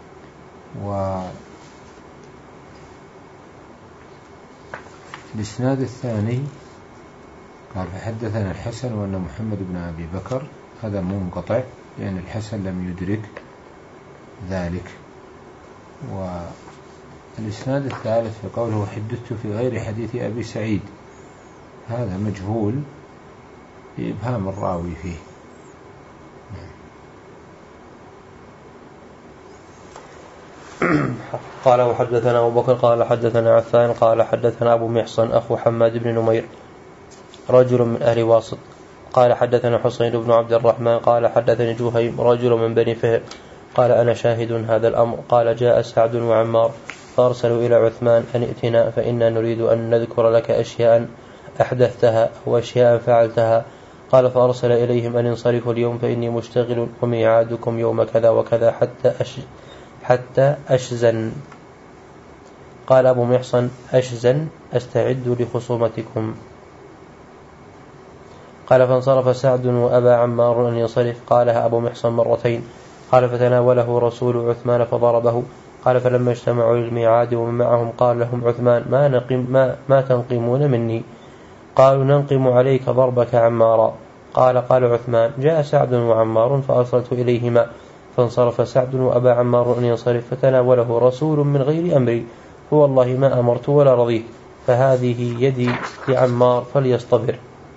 والإسناد الثاني قال فحدثنا الحسن وأن محمد بن أبي بكر، هذا منقطع لأن الحسن لم يدرك ذلك. والإسناد الثالث في قوله حدثت في غير حديث أبي سعيد، هذا مجهول بإبهام الراوي فيه. نعم. قال وحدثنا أبو بكر قال حدثنا عفان قال حدثنا أبو محصن أخو حماد بن نمير رجل من أهل واسط قال حدثنا حسين بن عبد الرحمن قال حدثني جهيم رجل من بني فهر قال أنا شاهد هذا الأمر. قال جاء سعد وعمار فأرسلوا إلى عثمان أن ائتنا فإنا نريد أن نذكر لك أشياء أحدثتها أو أشياء فعلتها. قال فأرسل إليهم أن انصرفوا اليوم فإني مشتغل وميعادكم يوم كذا وكذا حتى أش حتى أشزن. قال أبو محصن أشزن أستعد لخصومتكم. قال فانصرف سعد وأبى عمار أن ينصرف. قالها أبو محصن مرتين. قال فتناوله رسول عثمان فضربه. قال فلما اجتمعوا للميعاد ومن معهم قال لهم عثمان ما, نقم ما, ما تنقمون مني؟ قالوا ننقم عليك ضربك عمارا. قال قال عثمان جاء سعد وعمار فأرسلت إليهما فانصرف سعد وأبى عمار أن ينصرف فتناوله رسول من غير أمري فوالله ما أمرت ولا رضيت فهذه يدي لعمار فليصطبر.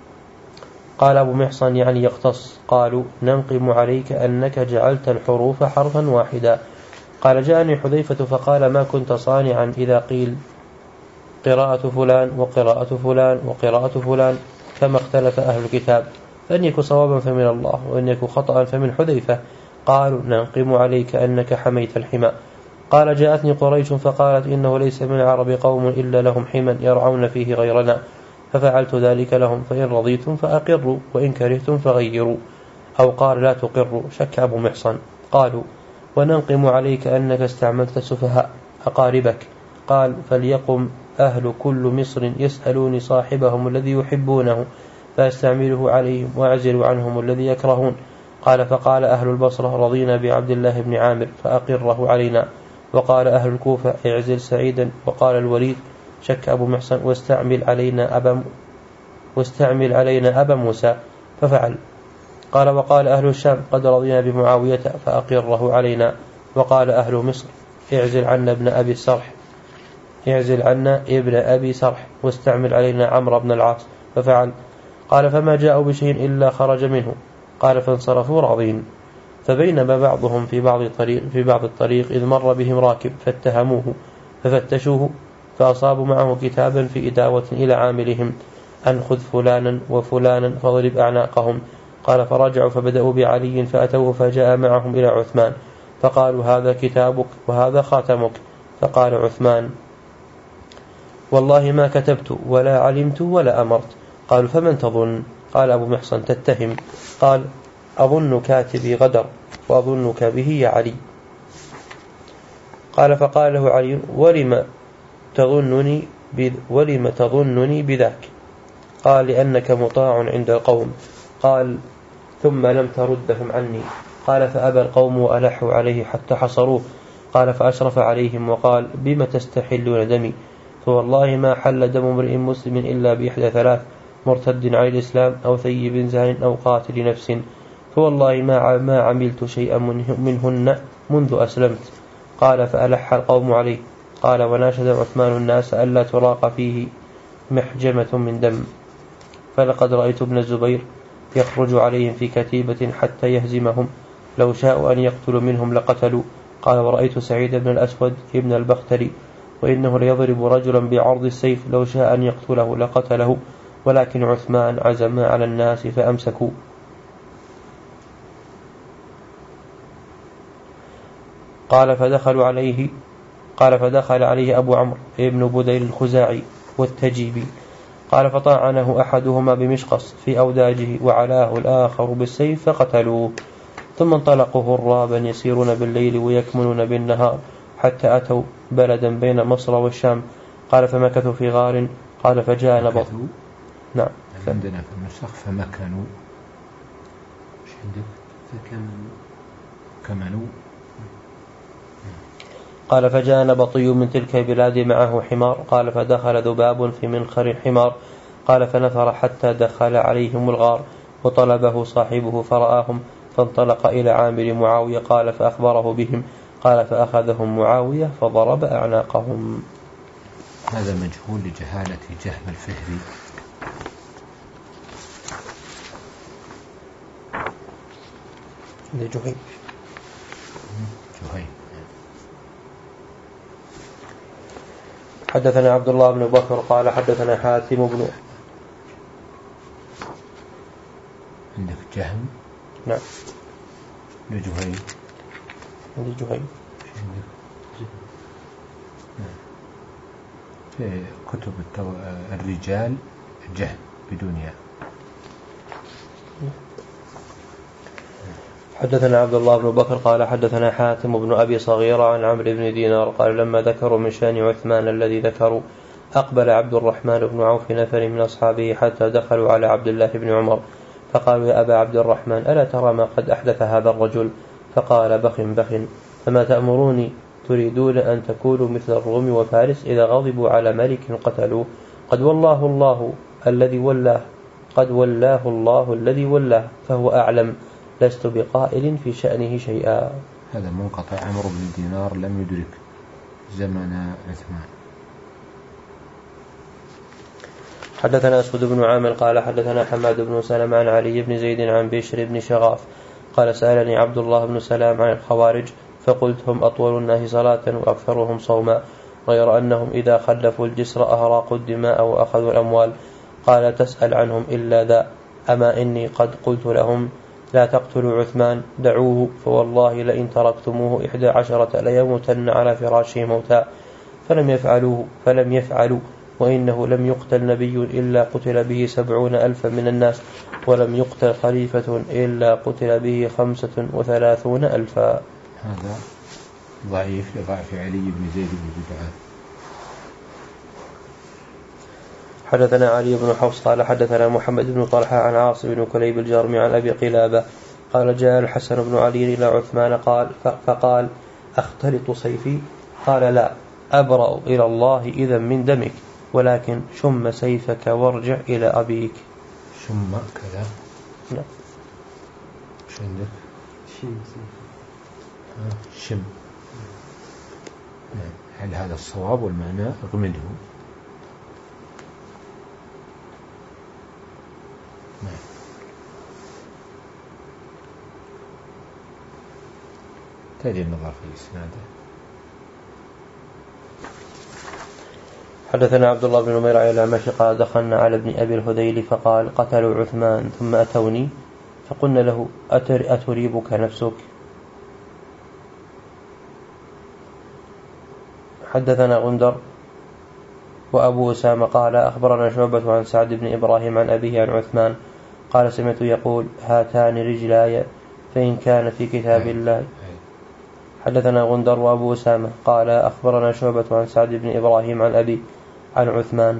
قال أبو محصن يعني يقتص. قالوا ننقم عليك أنك جعلت الحروف حرفا واحدا. قال جاءني حذيفة فقال ما كنت صانعا إذا قيل قراءة فلان وقراءة فلان وقراءة فلان كما اختلف أهل الكتاب فإن يكن صوابا فمن الله وإن يكن خطأ فمن حذيفة. قالوا ننقم عليك أنك حميت الحمى. قال جاءتني قريش فقالت إنه ليس من العرب قوم إلا لهم حمى يرعون فيه غيرنا ففعلت ذلك لهم فإن رضيتم فأقروا وإن كرهتم فغيروا أو قال لا تقروا. شك أبو محصن. قالوا وننقم عليك أنك استعملت سفهاء أقاربك. قال فليقم أهل كل مصر يسألوني صاحبهم الذي يحبونه فأستعمله عليهم وأعزل عنهم الذي يكرهون. قال فقال أهل البصرة رضينا بعبد الله بن عامر فأقره علينا. وقال أهل الكوفة اعزل سعيدا. وقال الوليد شك أبو محصن واستعمل علينا أبا واستعمل علينا أبا موسى ففعل. قال وقال أهل الشام قد رضينا بمعاوية فأقره علينا. وقال أهل مصر اعزل عنا ابن أبي سرح اعزل عنا ابن أبي سرح واستعمل علينا عمرو بن العاص ففعل. قال فما جاءوا بشيء إلا خرج منه. قال فانصرفوا راضين. فبينما بعضهم في بعض الطريق في بعض الطريق إذ مر بهم راكب فاتهموه ففتشوه فأصابوا معه كتابا في إداوة إلى عاملهم أن خذ فلانا وفلانا فضرب أعناقهم. قال فرجعوا فبدأوا بعلي فأتوه فجاء معهم إلى عثمان فقالوا هذا كتابك وهذا خاتمك. فقال عثمان والله ما كتبت ولا علمت ولا أمرت. قالوا فمن تظن؟ قال أبو محصن تتهم. قال أظن كاتبي غدر وأظنك به يا علي. قال فقال له علي ولم تظنني ولم تظنني بذاك؟ قال لأنك مطاع عند القوم. قال ثم لم تردهم عني. قال فأبى القوم وألحوا عليه حتى حصروه. قال فأشرف عليهم وقال بم تستحلون دمي؟ فوالله ما حل دم امرئ مسلم إلا بإحدى ثلاث مرتد عن الإسلام أو ثيب زان أو قاتل نفس فوالله ما ما عملت شيئا منهن منذ أسلمت. قال فألح القوم عليه. قال وناشد عثمان الناس ألا تراق فيه محجمة من دم. فلقد رأيت ابن الزبير يخرج عليهم في كتيبة حتى يهزمهم لو شاءوا أن يقتلوا منهم لقتلوا. قال ورأيت سعيد بن الأسود ابن البختري وإنه ليضرب رجلا بعرض السيف لو شاء أن يقتله لقتله ولكن عثمان عزم على الناس فأمسكوا. قال فدخلوا عليه قال فدخل عليه أبو عمرو ابن بديل الخزاعي والتجيبي. قال فطعنه أحدهما بمشقص في أوداجه وعلاه الآخر بالسيف فقتلوه. ثم انطلقوا هرابا يسيرون بالليل ويكمنون بالنهار حتى أتوا بلدا بين مصر والشام. قال فمكثوا في غار. قال فجاء نبط. نعم عندنا في النسخ فمكنوا ايش عندك؟ فكمنوا كمنوا. قال فجاء نبطي من تلك البلاد معه حمار. قال فدخل ذباب في منخر الحمار. قال فنفر حتى دخل عليهم الغار وطلبه صاحبه فرآهم فانطلق إلى عامر معاوية. قال فأخبره بهم. قال فأخذهم معاوية فضرب أعناقهم. هذا مجهول لجهالة جهم الفهري. جهيم جهيم حدثنا عبد الله بن بكر قال حدثنا حاتم بن عندك جهم. نعم. لجهيم. عندي جهيم. في كتب الرجال جهم بدون ياء. حدثنا عبد الله بن بكر قال حدثنا حاتم بن أبي صغيرة عن عمرو بن دينار قال لما ذكروا من شأن عثمان الذي ذكروا أقبل عبد الرحمن بن عوف نفر من أصحابه حتى دخلوا على عبد الله بن عمر فقالوا يا أبا عبد الرحمن ألا ترى ما قد أحدث هذا الرجل؟ فقال بخ بخ فما تأمروني؟ تريدون أن تكونوا مثل الروم وفارس إذا غضبوا على ملك قتلوه؟ قد والله الله الذي ولاه قد ولاه الله الذي ولاه فهو أعلم لست بقائل في شأنه شيئا. هذا منقطع. عمرو بن دينار لم يدرك زمن عثمان. حدثنا أسود بن عامر قال حدثنا حماد بن سلام عن علي بن زيد عن بشر بن شغاف قال سألني عبد الله بن سلام عن الخوارج فقلت هم أطول الناس صلاة وأكثرهم صوما غير أنهم إذا خلفوا الجسر أهراقوا الدماء وأخذوا الأموال. قال تسأل عنهم إلا ذا أما إني قد قلت لهم لا تقتلوا عثمان دعوه فوالله لئن تركتموه إحدى عشرة ليموتن على فراشه موتا فلم يفعلوه فلم يفعلوا وإنه لم يقتل نبي إلا قتل به سبعون ألفا من الناس ولم يقتل خليفة إلا قتل به خمسة وثلاثون ألفا. هذا ضعيف لضعف علي بن زيد بن جدعان. حدثنا علي بن حفص قال حدثنا محمد بن طلحة عن عاصم بن كليب الجرمي عن أبي قلابة قال جاء الحسن بن علي إلى عثمان قال فقال أختلط سيفي؟ قال لا أبرأ إلى الله إذا من دمك ولكن شم سيفك وارجع إلى أبيك. شم كذا. نعم. شو عندك؟ شم. آه شم. نعم. هل هذا الصواب والمعنى اغمده؟ نعم. تأتي النظر في إسناده. حدثنا عبد الله بن نمير عن الأعمش قال دخلنا على ابن أبي الهذيل فقال قتلوا عثمان ثم أتوني فقلنا له أتر أتريبك نفسك؟ حدثنا غندر وأبو أسامة قال أخبرنا شعبة عن سعد بن إبراهيم عن أبيه عن عثمان قال سمعت يقول هاتان رجلاي فإن كان في كتاب الله. حدثنا غندر وأبو أسامة قال أخبرنا شعبة عن سعد بن إبراهيم عن أبي عن عثمان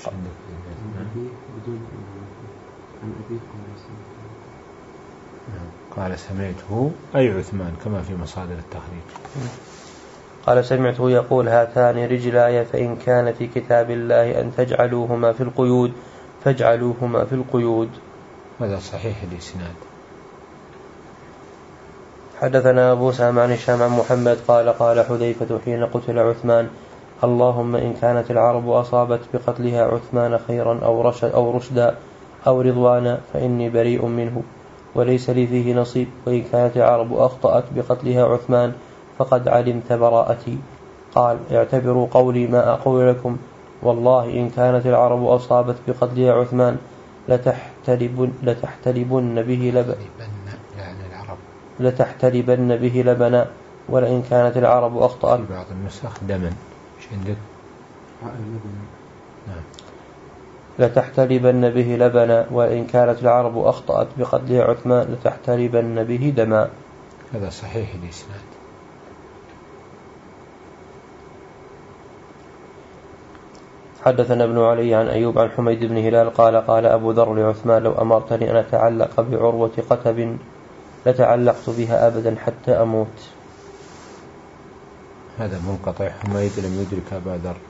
قال سمعته أي عثمان كما في مصادر التخريج. قال سمعته يقول هاتان رجلاي فإن كان في كتاب الله أن تجعلوهما في القيود فاجعلوهما في القيود. هذا صحيح الإسناد. حدثنا أبو سامع عن هشام عن محمد قال قال حذيفة حين قتل عثمان اللهم إن كانت العرب أصابت بقتلها عثمان خيرا أو رشد أو رشدا أو رضوانا فإني بريء منه وليس لي فيه نصيب وإن كانت العرب أخطأت بقتلها عثمان فقد علمت براءتي. قال اعتبروا قولي ما أقول لكم والله إن كانت العرب أصابت بقتلها عثمان لتحتلبن, لتحتلبن به لبنا لتحتلبن به لبنا ولئن كانت العرب أخطأت بعض النسخ دما ايش عندك؟ نعم. لتحتلبن به لبنا وإن كانت العرب أخطأت بقتلها عثمان لتحتلبن به دما. هذا صحيح الإسناد. حدثنا ابن علي عن أيوب عن حميد بن هلال قال قال أبو ذر لعثمان لو أمرتني أن أتعلق بعروة قتب لتعلقت بها أبدا حتى أموت. هذا منقطع. حميد لم يدرك أبا ذر.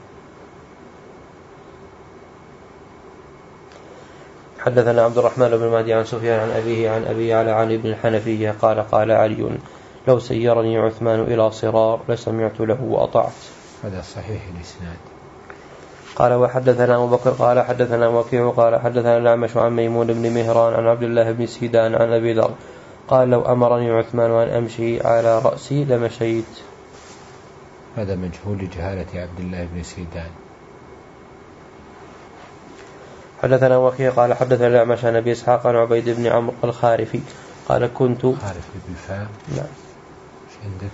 حدثنا عبد الرحمن بن مهدي عن سفيان عن أبيه عن أبي على علي بن الحنفية قال قال علي لو سيرني عثمان إلى صرار لسمعت له وأطعت. هذا صحيح الإسناد. قال وحدثنا أبو بكر قال حدثنا وكيع قال حدثنا الأعمش عن ميمون بن مهران عن عبد الله بن سيدان عن أبي ذر قال لو أمرني عثمان أن أمشي على رأسي لمشيت. هذا مجهول لجهالة عبد الله بن سيدان. حدثنا وكيع قال حدثنا الأعمش عن أبي إسحاق عن عبيد بن عمرو الخارفي قال كنت خارفي بالفاء. نعم. ايش عندك؟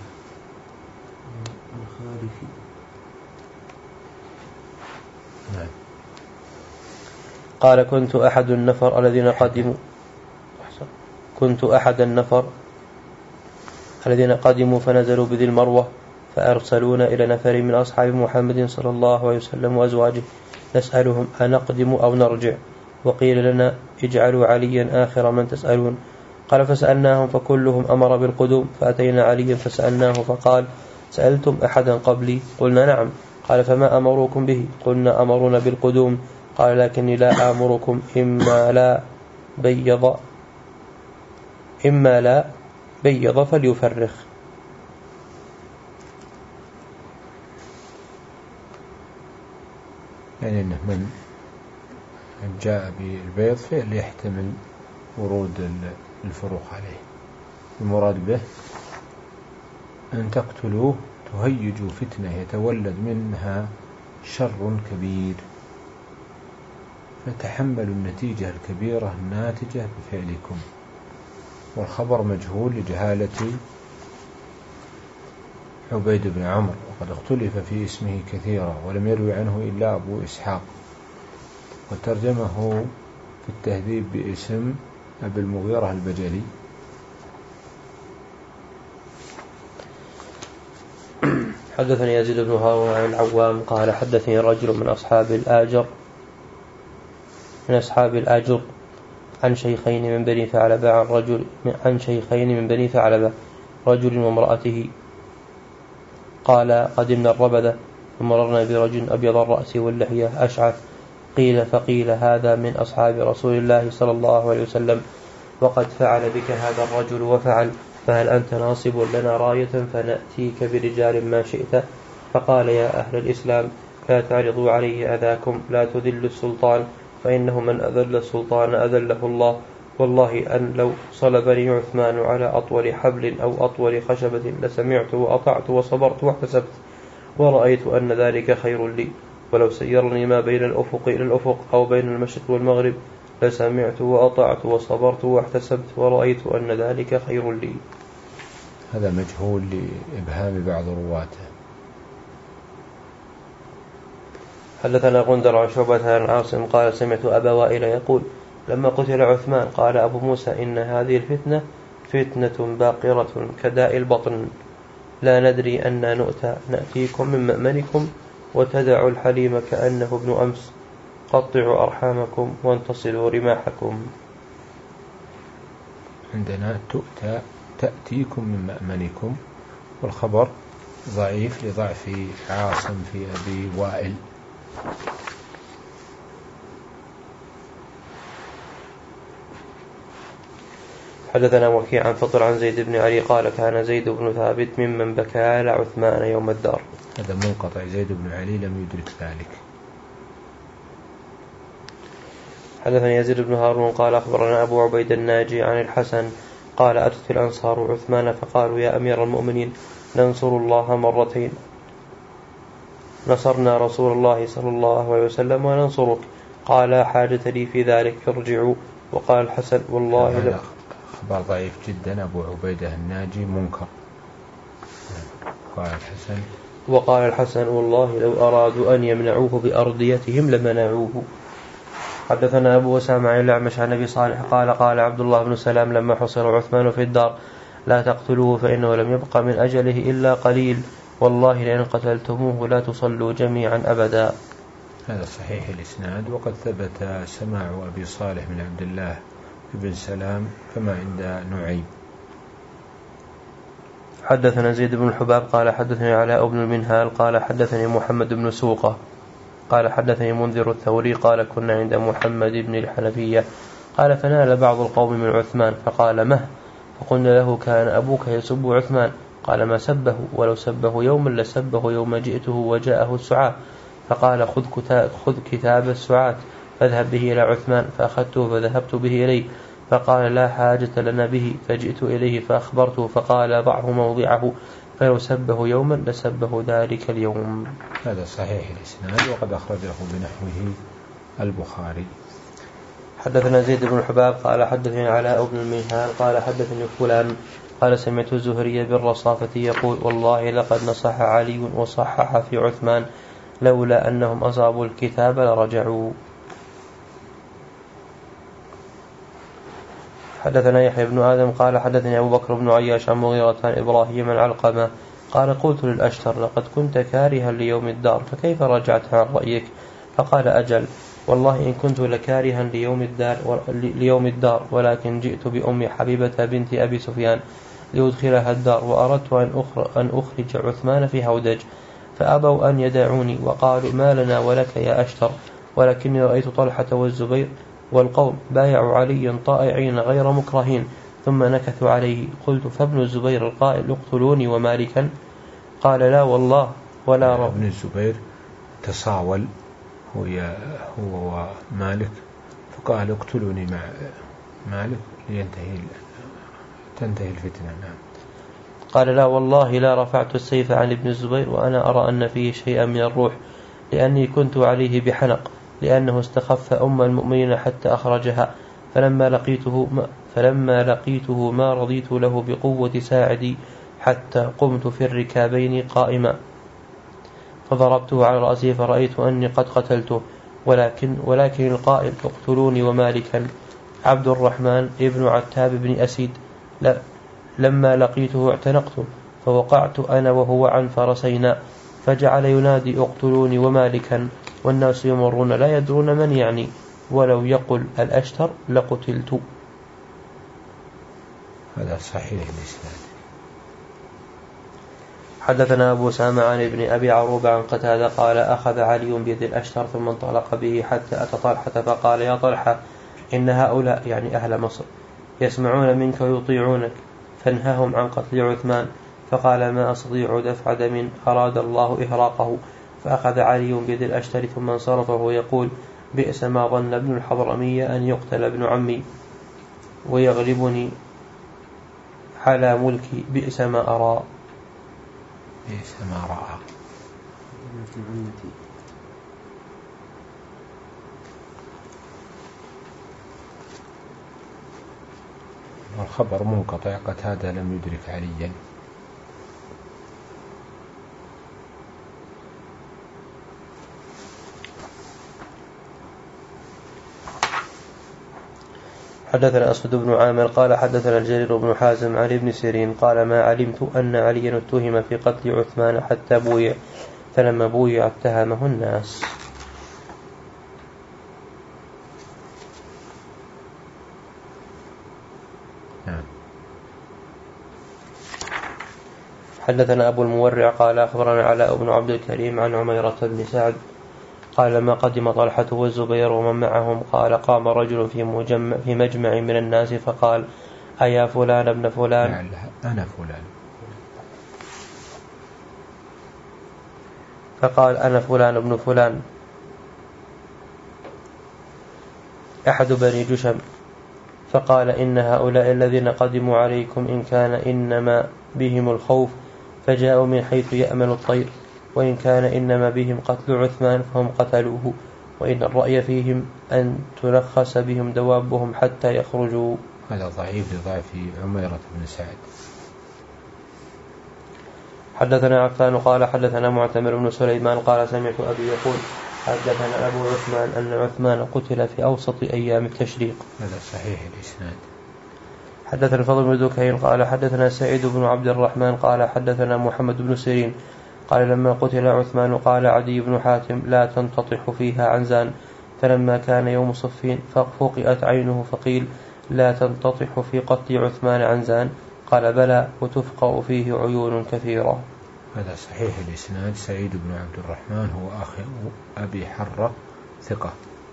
الخارفي. نعم. قال كنت أحد النفر الذين قدموا كنت أحد النفر الذين قدموا فنزلوا بذي المروة فأرسلونا إلى نفر من أصحاب محمد صلى الله عليه وسلم وأزواجه نسألهم أنقدم أو نرجع وقيل لنا اجعلوا عليا آخر من تسألون. قال فسألناهم فكلهم أمر بالقدوم فأتينا عليا فسألناه فقال سألتم أحدا قبلي؟ قلنا نعم. قال فما أمروكم به؟ قلنا أمرنا بالقدوم. قال لكني لا آمركم إما لا بيض إما لا بيض فليفرخ. يعني أنه من جاء بالبيض فعل يحتمل ورود الفروخ عليه. المراد به أن تقتلوه تهيجوا فتنة يتولد منها شر كبير فتحملوا النتيجة الكبيرة الناتجة بفعلكم. والخبر مجهول لجهالة عبيد بن عمرو وقد اختلف في اسمه كثيرا ولم يروي عنه إلا أبو إسحاق وترجمه في التهذيب باسم أبي المغيرة البجلي. حدثني يزيد بن هارون عن العوام قال حدثني رجل من أصحاب الآجر من أصحاب الآجر عن شيخين من بني ثعلبة عن رجل عن شيخين من بني ثعلبة رجل وامرأته قال قدمنا الربذة ومررنا برجل أبيض الرأس واللحية أشعث قيل فقيل هذا من أصحاب رسول الله صلى الله عليه وسلم وقد فعل بك هذا الرجل وفعل فهل أنت ناصب لنا راية فنأتيك برجال ما شئت؟ فقال يا أهل الإسلام لا تعرضوا عليه أذاكم لا تذل السلطان فإنه من أذل السلطان أذله الله. والله أن لو صلبني عثمان على أطول حبل أو أطول خشبة لسمعت وأطعت وصبرت واحتسبت ورأيت أن ذلك خير لي. ولو سيرني ما بين الأفق إلى الأفق أو بين المشرق والمغرب لسمعت وأطعت وصبرت واحتسبت ورأيت أن ذلك خير لي. هذا مجهول لإبهام بعض رواته. حدثنا غندر عن شعبة عن عاصم قال سمعت أبا وائل يقول لما قتل عثمان قال أبو موسى إن هذه الفتنة فتنة باقرة كداء البطن لا ندري أن نؤتى نأتيكم من مأمنكم وتدع الحليم كأنه ابن أمس قطعوا أرحامكم وانتصلوا رماحكم. عندنا تؤتى تأتيكم من مأمنكم والخبر ضعيف لضعف عاصم في أبي وائل. حدثنا وكيع عن فطر عن زيد بن علي قال كان زيد بن ثابت ممن بكى على عثمان يوم الدار. هذا منقطع زيد بن علي لم يدرك ذلك. حدثني يزيد بن هارون قال أخبرنا أبو عبيد الناجي عن الحسن قال أتت الأنصار عثمان فقالوا يا أمير المؤمنين ننصر الله مرتين نصرنا رسول الله صلى الله عليه وسلم وننصرك قال لا حاجة لي في ذلك فارجعوا. وقال الحسن والله هذا خبر ضعيف جدا. أبو عبيدة الناجي منكر. قال الحسن وقال الحسن والله لو أرادوا أن يمنعوه بأرضيتهم لمنعوه. حدثنا أبو أسامة عن الأعمش عن أبي صالح قال قال عبد الله بن سلام لما حصر عثمان في الدار لا تقتلوه فإنه لم يبق من أجله إلا قليل والله لئن قتلتموه لا تصلوا جميعا أبدا. هذا صحيح الإسناد وقد ثبت سماع أبي صالح من عبد الله بن سلام كما عند نعيم. حدثنا زيد بن الحباب قال حدثني علاء بن المنهال قال حدثني محمد بن سوقة قال حدثني منذر الثوري قال كنا عند محمد بن الحنفية قال فنال بعض القوم من عثمان فقال مه فقلنا له كان أبوك يسب عثمان قال ما سبه ولو سبه يوما لسبه يوم جئته وجاءه السعاة فقال خذ كتاب السعاة فاذهب به إلى عثمان فأخذته فذهبت به إليه فقال لا حاجة لنا به فجئت إليه فأخبرته فقال ضعه موضعه فلو سبه يوما لسبه ذلك اليوم. هذا صحيح الإسناد وقد أخرجه بنحوه البخاري. حدثنا زيد بن حباب قال حدثني علاء بن المنهال قال حدثني فلان قال سمعت الزهري بالرصافة يقول والله لقد نصح علي وصحح في عثمان لولا أنهم أصابوا الكتاب لرجعوا. حدثنا يحيى بن آدم قال حدثني أبو بكر بن عياش عن مغيرة عن إبراهيم عن علقمة قال قلت للأشتر لقد كنت كارها ليوم الدار فكيف رجعت عن رأيك؟ فقال أجل والله إن كنت لكارها ليوم الدار, ليوم الدار ولكن جئت بأم حبيبة بنت أبي سفيان ليدخلها الدار وأردت أن أخرج عثمان في هودج فأبوا أن يدعوني وقالوا ما لنا ولك يا أشتر ولكني رأيت طلحة والزبير والقوم بايعوا عليا طائعين غير مكرهين ثم نكثوا عليه. قلت فابن الزبير القائل اقتلوني ومالكا؟ قال لا والله ولا رب. ابن الزبير تصاول هو هو ومالك فقال اقتلوني مع مالك لينتهي تنتهي الفتنة. نعم. قال لا والله لا رفعت السيف عن ابن الزبير وأنا أرى أن فيه شيئا من الروح لأني كنت عليه بحنق لأنه استخف أم المؤمنين حتى أخرجها فلما لقيته ما, فلما لقيته ما رضيت له بقوة ساعدي حتى قمت في الركابين قائما فضربته على رأسه فرأيت أني قد قتلته ولكن, ولكن القائل اقتلوني ومالكا عبد الرحمن ابن عتاب بن أسيد لا لما لقيته اعتنقته فوقعت أنا وهو عن فرسينا فجعل ينادي اقتلوني ومالكا والناس يمرون لا يدرون من يعني ولو يقل الأشتر لقتلت. هذا صحيح الإسناد. حدثنا أبو سامع عن ابن أبي عروبة عن قتادة قال أخذ علي بيد الأشتر ثم انطلق به حتى أتى طلحة فقال يا طلحة إن هؤلاء يعني أهل مصر يسمعون منك ويطيعونك فانههم عن قتل عثمان فقال ما أستطيع دفع دم أراد الله إهراقه فأخذ علي بيد الأشتر ثم انصرف وهو يقول بئس ما ظن ابن الحضرمية أن يقتل ابن عمي ويغلبني على ملكي بئس ما أرى. بئس ما رأى. والخبر منقطع قتادة لم يدرك عليا. حدثنا أسود بن عامر قال حدثنا الجرير بن حازم عن ابن سيرين قال ما علمت أن عليا اتهم في قتل عثمان حتى بويع فلما بويع اتهمه الناس. حدثنا أبو المورع قال أخبرنا علاء بن عبد الكريم عن عميرة بن سعد قال لما قدم طلحة والزبير ومن معهم قال قام رجل في, مجمع في مجمع من الناس فقال أيا فلان ابن فلان أنا فلان فقال أنا فلان ابن فلان أحد بني جشم فقال إن هؤلاء الذين قدموا عليكم إن كان إنما بهم الخوف فجاءوا من حيث يأمن الطير وإن كان إنما بهم قتل عثمان فهم قتلوه وإن الرأي فيهم أن تلخص بهم دوابهم حتى يخرجوا. هذا ضعيف لضعف عميرة بن سعد. حدثنا عفان قال حدثنا معتمر بن سليمان قال سمعت أبي يقول حدثنا أبو عثمان أن عثمان قتل في أوسط أيام التشريق. هذا صحيح الإسناد. حدثنا الفضل بن ذكين قال حدثنا سعيد بن عبد الرحمن قال حدثنا محمد بن سيرين قال لما قتل عثمان قال عدي بن حاتم لا تنتطح فيها عنزان فلما كان يوم صفين ففقئت عينه فقيل لا تنتطح في قتل عثمان عنزان قال بلى وتفقأ فيه عيون كثيرة. هذا صحيح الإسناد. سعيد بن عبد الرحمن هو أخي أبي حرة ثقة.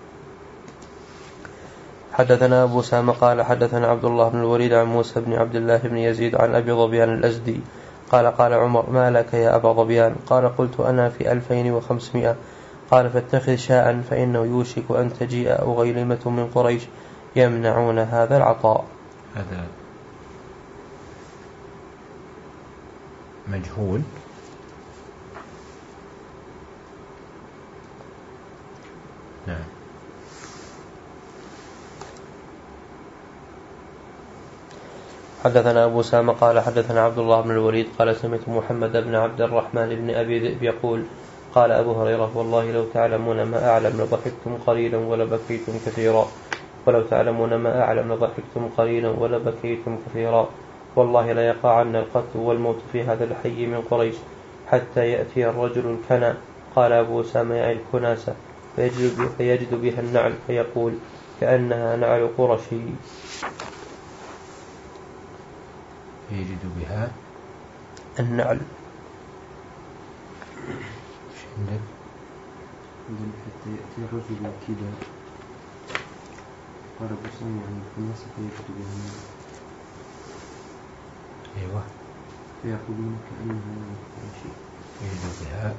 حدثنا أبو سامة قال حدثنا عبد الله بن الوليد عن موسى بن عبد الله بن يزيد عن أبي ظبيان الأزدي قال قال عمر ما لك يا أبا ظبيان قال قلت أنا في ألفين وخمسمائة قال فاتخذ شاء فإنه يوشك أن تجيء أغيلمة من قريش يمنعون هذا العطاء. هذا مجهول. نعم. حدثنا أبو سامة قال حدثنا عبد الله بن الوليد قال سمعت محمد بن عبد الرحمن بن أبي ذئب يقول قال أبو هريرة والله لو تعلمون ما أعلم لضحكتم قليلا ولبكيتم كثيرا ولو تعلمون ما أعلم لضحكتم قليلا ولبكيتم كثيرا والله لا يقعن القتل والموت في هذا الحي من قريش حتى يأتي الرجل الكنى. قال أبو سامة يعني الكناسة فيجد, فيجد بها النعل فيقول كأنها نعل قرشي. يجد بها النعل حتى يأتي الرجل كذا. قال أبو سامة يعني الكناسة فيجد بها النعل. أيوة فيقولون كأنها نعل قرشي يجد بها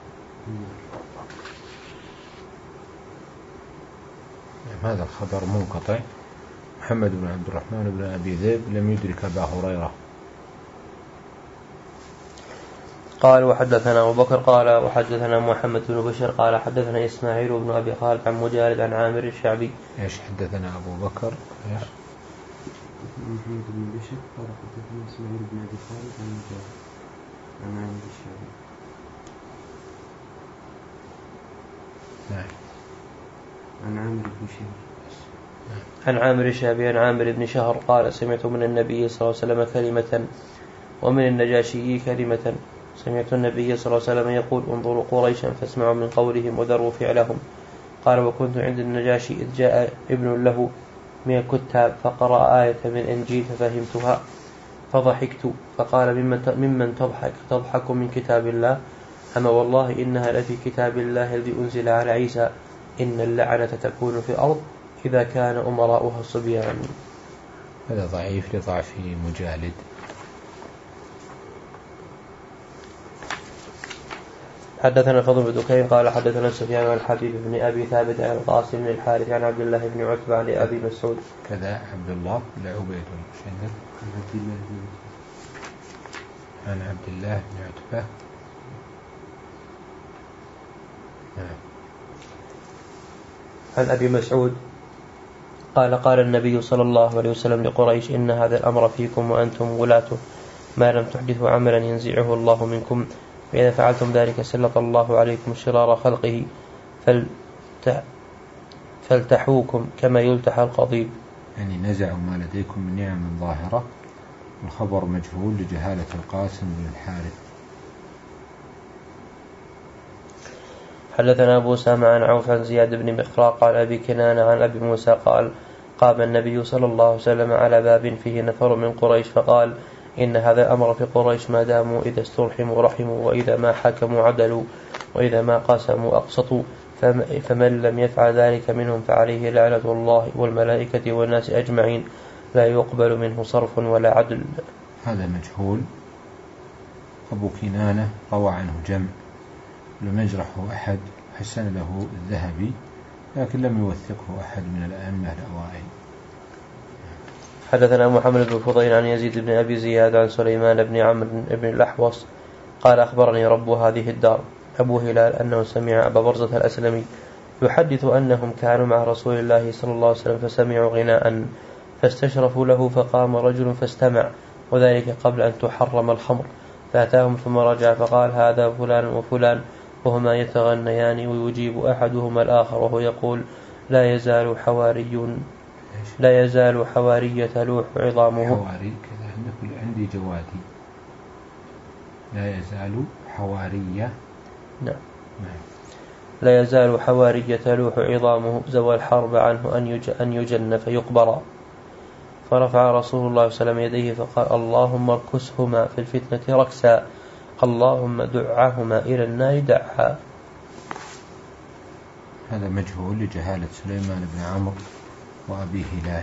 هذا الخبر منقطع. محمد بن عبد الرحمن بن أبي ذئب لم يدرك أبا هريرة. قال وحدثنا أبو بكر قال وحدثنا محمد بن بشر قال حدثنا إسماعيل بن أبي خالد عن مجالد عن عامر الشعبي. إيش حدثنا أبو بكر؟ إيش محمد بن بشر قال حدثنا إسماعيل بن أبي خالد عن مجالد عن عامر الشعبي. نعم عن عامر بن شهر عن عامر الشعبي عن عامر بن شهر قال سمعت من النبي صلى الله عليه وسلم كلمة ومن النجاشي كلمة. سمعت النبي صلى الله عليه وسلم يقول انظروا قريشا فاسمعوا من قولهم وذروا فعلهم. قال وكنت عند النجاشي إذ جاء ابن له من الكتاب فقرأ آية من الإنجيل ففهمتها فضحكت فقال ممن تضحك تضحك من كتاب الله أما والله إنها لفي كتاب الله الذي أنزل على عيسى إن اللعنة تكون في الأرض إذا كان أمراؤها صبيان. هذا ضعيف لضعف مجالد. حدثنا الفضل بن دكين قال حدثنا سفيان عن الحبيب بن أبي ثابت عن القاسم بن الحارث عن عبد الله بن عتبة عن أبي مسعود كذا عبد الله بن عبيد عن عبد الله بن عتبة عن أبي مسعود قال قال النبي صلى الله عليه وسلم لقريش إن هذا الأمر فيكم وأنتم ولاته ما لم تحدثوا عملا ينزعه الله منكم فإذا فعلتم ذلك سلط الله عليكم شرار خلقه فلتحوكم كما يلتح القضيب. يعني نزعوا ما لديكم من نعم ظاهرة والخبر مجهول لجهالة القاسم بن الحارث. حدثنا أبو سامع عن عوف عن زياد بن مخراق عن أبي كنانة عن أبي موسى قال قام النبي صلى الله عليه وسلم على باب فيه نفر من قريش فقال إن هذا الأمر في قريش ما داموا إذا استرحموا رحموا وإذا ما حكموا عدلوا وإذا ما قاسموا أقسطوا فمن لم يفعل ذلك منهم فعليه لعنة الله والملائكة والناس أجمعين لا يقبل منه صرف ولا عدل. هذا مجهول. أبو كنانة روى عنه جمع لم يجرحه أحد حسن له الذهبي لكن لم يوثقه أحد من الأئمة الأوائل. حدثنا محمد بن فضيل عن يزيد بن أبي زياد عن سليمان بن عمرو بن الأحوص قال أخبرني رب هذه الدار أبو هلال أنه سمع أبا برزة الأسلمي يحدث أنهم كانوا مع رسول الله صلى الله عليه وسلم فسمعوا غناء فاستشرفوا له فقام رجل فاستمع وذلك قبل أن تحرم الخمر فأتاهم ثم رجع فقال هذا فلان وفلان وهما يتغنيان ويجيب أحدهما الآخر وهو يقول لا يزال حواري لا يزال حواري تلوح عظامه. حواري كذا عندك عندي جوادي لا يزال حوارية. نعم. نعم. لا يزال حواري تلوح عظامه زوى الحرب عنه أن يجن فيقبر. فرفع رسول الله صلى الله عليه وسلم يديه فقال اللهم اركسهما في الفتنة ركسا اللهم دعهما إلى النار دعها. هذا مجهول لجهالة سليمان بن عمرو وأبي هلال.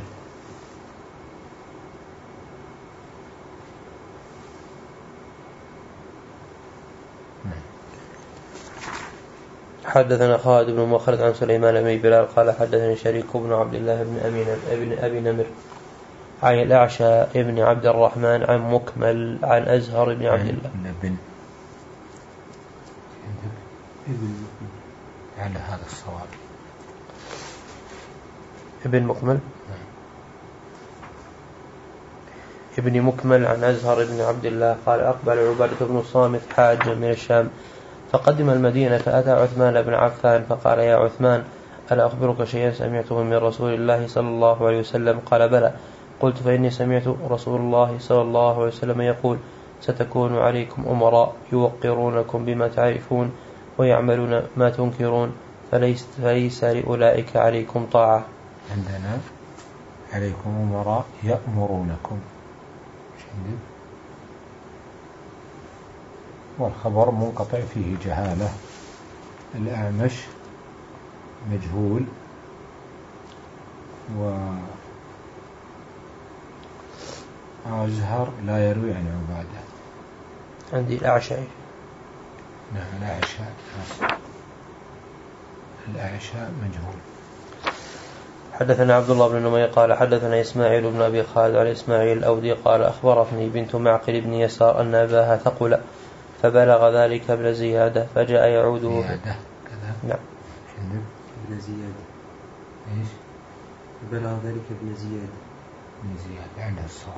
حدثنا خالد بن مخلد عن سليمان بن بلال قال حدثني شريك بن عبد الله بن ابن أبي نمر عن الأعشى ابن عبد الرحمن عن مكمل عن أزهر بن عبد الله ابن على هذا الصواب ابن مكمل. ابن مكمل عن أزهر بن عبد الله قال أقبل عبادة بن الصامت حاجا من الشام فقدم المدينة فأتى عثمان بن عفان فقال يا عثمان ألا أخبرك شيئا سمعته من رسول الله صلى الله عليه وسلم؟ قال بلى. قلت فإني سمعت رسول الله صلى الله عليه وسلم يقول ستكون عليكم أمراء يوقرونكم بما تعرفون ويعملون ما تنكرون فليس, فليس لأولئك عليكم طاعة. عندنا عليكم أمراء يأمرونكم والخبر منقطع فيه جهالة. الأعمش مجهول وأزهر لا يروي عن عبادة. عندي الأعشعي. نعم الأعشاء الأعشاء مجهول. حدثنا عبد الله بن نمير قال حدثنا إسماعيل بن أبي خالد عن إسماعيل الأودي قال أخبرتني بنت معقل بن يسار أن أباها ثقل فبلغ ذلك ابن زيادة فجاء يعوده. زيادة كذا. نعم. ابن زيادة. إيش؟ فبلغ ذلك ابن زيادة. ابن زيادة عند الصواب.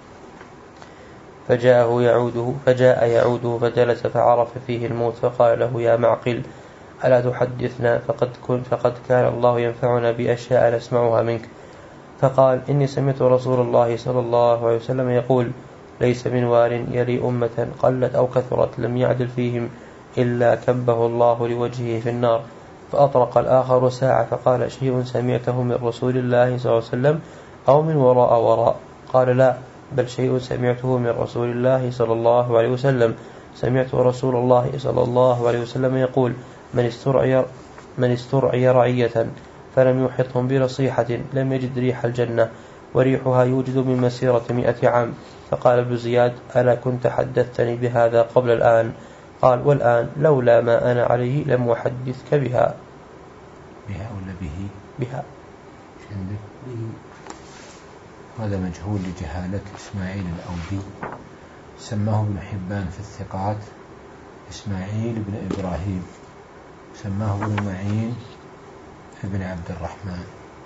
فجاءه يعوده فجاء يعوده فجلس فعرف فيه الموت فقال له يا معقل ألا تحدثنا فقد, كن فقد كان الله ينفعنا بأشياء نسمعها منك. فقال إني سمعت رسول الله صلى الله عليه وسلم يقول ليس من وار يلي أمة قلت أو كثرت لم يعدل فيهم إلا كبه الله لوجهه في النار. فأطرق الآخر ساعة فقال شيء سمعته من رسول الله صلى الله عليه وسلم أو من وراء وراء؟ قال لا بل شيء سمعته من رسول الله صلى الله عليه وسلم. سمعت رسول الله صلى الله عليه وسلم يقول من استرعي, من استرعي رعية فلم يحطهم بنصيحة لم يجد ريح الجنة وريحها يوجد من مسيرة مئة عام. فقال ابن زياد ألا كنت حدثتني بهذا قبل الآن؟ قال والآن لولا ما أنا عليه لم أحدثك بها. بها ولا به؟ بها. به. هذا مجهول لجهالة إسماعيل الأودي. سماه ابن حبان في الثقات إسماعيل بن إبراهيم سماه ابن معين ابن عبد الرحمن.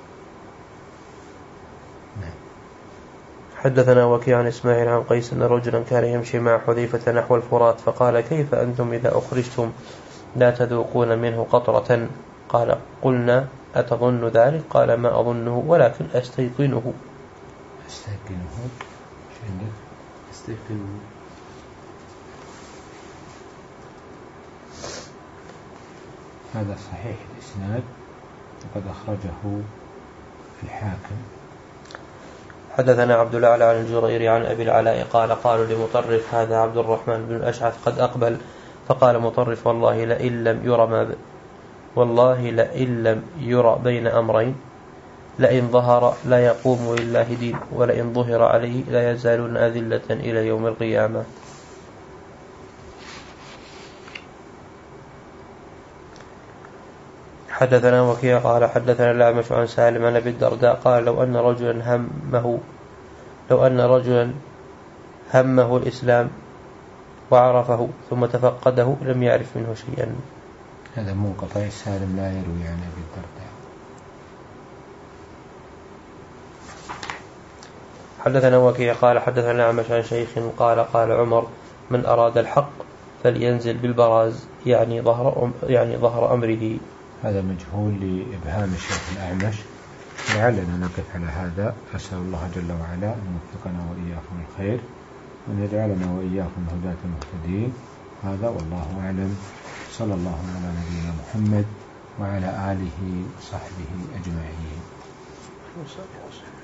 نعم. حدثنا وكيع عن إسماعيل عن قيس أن رجلا كان يمشي مع حذيفة نحو الفرات فقال كيف أنتم إذا أخرجتم لا تذوقون منه قطرة؟ قال قلنا أتظن ذلك؟ قال ما أظنه ولكن أستيقنه. أستيقنه أستيقنه هذا صحيح الإسناد وقد أخرجه الحاكم. حدثنا عبد الأعلى عن الجريري عن أبي العلاء قال قالوا لمطرف هذا عبد الرحمن بن الأشعث قد أقبل. فقال مطرف والله لئن لم يرى ما ب... والله لئن لم يرى بين أمرين لئن ظهر لا يقوم لله دين ولئن ظهر عليه لا يزالون أذلة إلى يوم القيامة. حدثنا وكيع قال حدثنا الأعمش عن سالم عن أبي الدرداء قال لو أن رجلا همه لو أن رجلا همه الإسلام وعرفه ثم تفقده لم يعرف منه شيئا. هذا منقطع. سالم لا يروي عن أبي الدرداء. حدثنا وكيع قال حدثنا الأعمش عن شيخ قال قال عمر من أراد الحق فلينزل بالبراز يعني ظهر يعني ظهر أمره. هذا مجهول لإبهام الشيخ الأعمش. لعلنا نقف على هذا. أسأل الله جل وعلا أن يوفقنا وإياكم الخير وأن يجعلنا وإياكم هداة المهتدين. هذا والله أعلم. صلى الله على نبينا محمد وعلى آله وصحبه أجمعين.